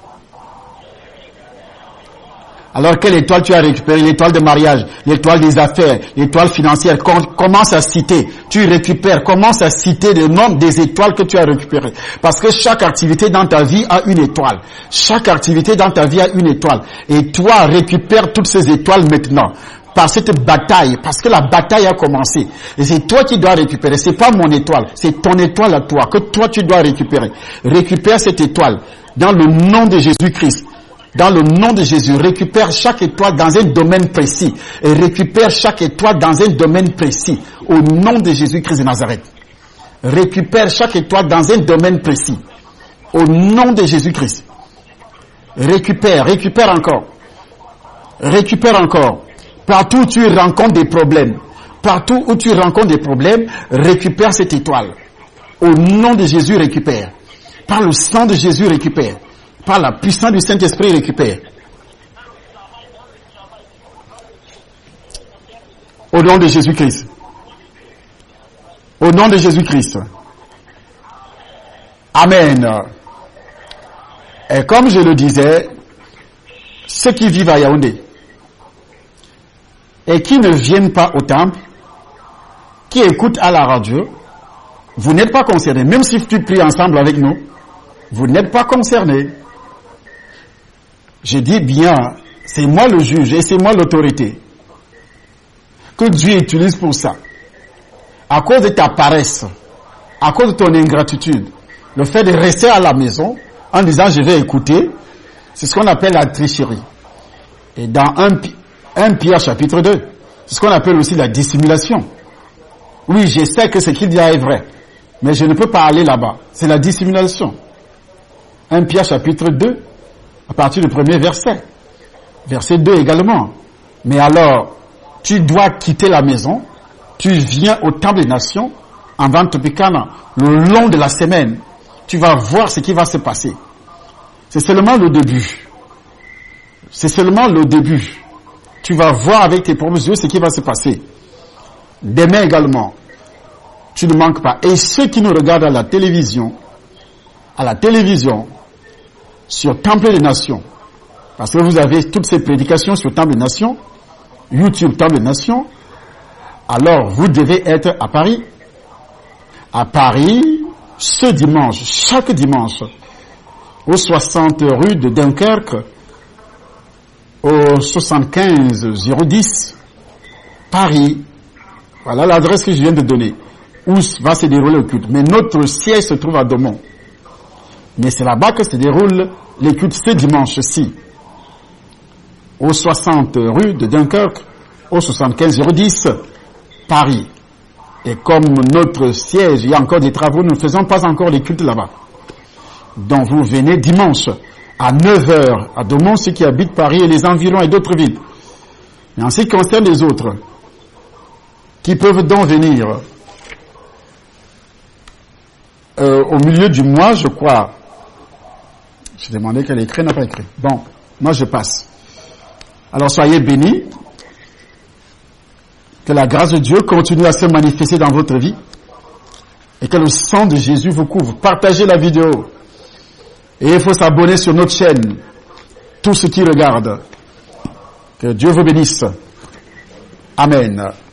S1: Alors quelle étoile tu as récupéré? L'étoile de mariage, l'étoile des affaires, l'étoile financière. Commence à citer. Tu récupères. Commence à citer le nombre des étoiles que tu as récupérées. Parce que chaque activité dans ta vie a une étoile. Chaque activité dans ta vie a une étoile. Et toi, récupère toutes ces étoiles maintenant. Par cette bataille, parce que la bataille a commencé. Et c'est toi qui dois récupérer. C'est pas mon étoile. C'est ton étoile à toi, que toi tu dois récupérer. Récupère cette étoile. Dans le nom de Jésus-Christ. Dans le nom de Jésus, récupère chaque étoile dans un domaine précis. Et récupère chaque étoile dans un domaine précis. Au nom de Jésus-Christ de Nazareth. Récupère chaque étoile dans un domaine précis. Au nom de Jésus-Christ. Récupère encore. Récupère encore. Partout où tu rencontres des problèmes. Partout où tu rencontres des problèmes, récupère cette étoile. Au nom de Jésus, récupère. Par le sang de Jésus, récupère. Par la puissance du Saint-Esprit, récupère. Au nom de Jésus-Christ. Au nom de Jésus-Christ. Amen. Et comme je le disais, ceux qui vivent à Yaoundé et qui ne viennent pas au temple, qui écoutent à la radio, vous n'êtes pas concernés. Même si tu pries ensemble avec nous, vous n'êtes pas concernés. Je dis bien, c'est moi le juge et c'est moi l'autorité que Dieu utilise pour ça. À cause de ta paresse, à cause de ton ingratitude, le fait de rester à la maison en disant je vais écouter, c'est ce qu'on appelle la tricherie. Et dans 1 Pierre chapitre 2, c'est ce qu'on appelle aussi la dissimulation. Oui, je sais que ce qu'il dit est vrai, mais je ne peux pas aller là-bas. C'est la dissimulation. 1 Pierre chapitre 2, à partir du premier verset. Verset 2 également. Mais alors, tu dois quitter la maison, tu viens au temple des nations, en Vantopicana, le long de la semaine. Tu vas voir ce qui va se passer. C'est seulement le début. C'est seulement le début. Tu vas voir avec tes propres yeux ce qui va se passer. Demain également, tu ne manques pas. Et ceux qui nous regardent à la télévision, sur Temple des Nations, parce que vous avez toutes ces prédications sur Temple des Nations, YouTube Temple des Nations, alors vous devez être à Paris. À Paris, ce dimanche, chaque dimanche, au 60 rue de Dunkerque, au 75 010, Paris. Voilà l'adresse que je viens de donner, où va se dérouler le culte. Mais notre siège se trouve à Domont. Mais c'est là-bas que se déroule les cultes ce dimanche-ci. Au 60 rue de Dunkerque, au 75 010, Paris. Et comme notre siège, il y a encore des travaux, nous ne faisons pas encore les cultes là-bas. Donc vous venez dimanche à 9h à Domont, ceux qui habitent Paris et les environs et d'autres villes. Mais en ce qui concerne les autres, qui peuvent donc venir au milieu du mois, je crois. J'ai demandé qu'elle écrit, n'a pas écrit. Bon, moi je passe. Alors soyez bénis. Que la grâce de Dieu continue à se manifester dans votre vie. Et que le sang de Jésus vous couvre. Partagez la vidéo. Et il faut s'abonner sur notre chaîne. Tous ceux qui regardent. Que Dieu vous bénisse. Amen.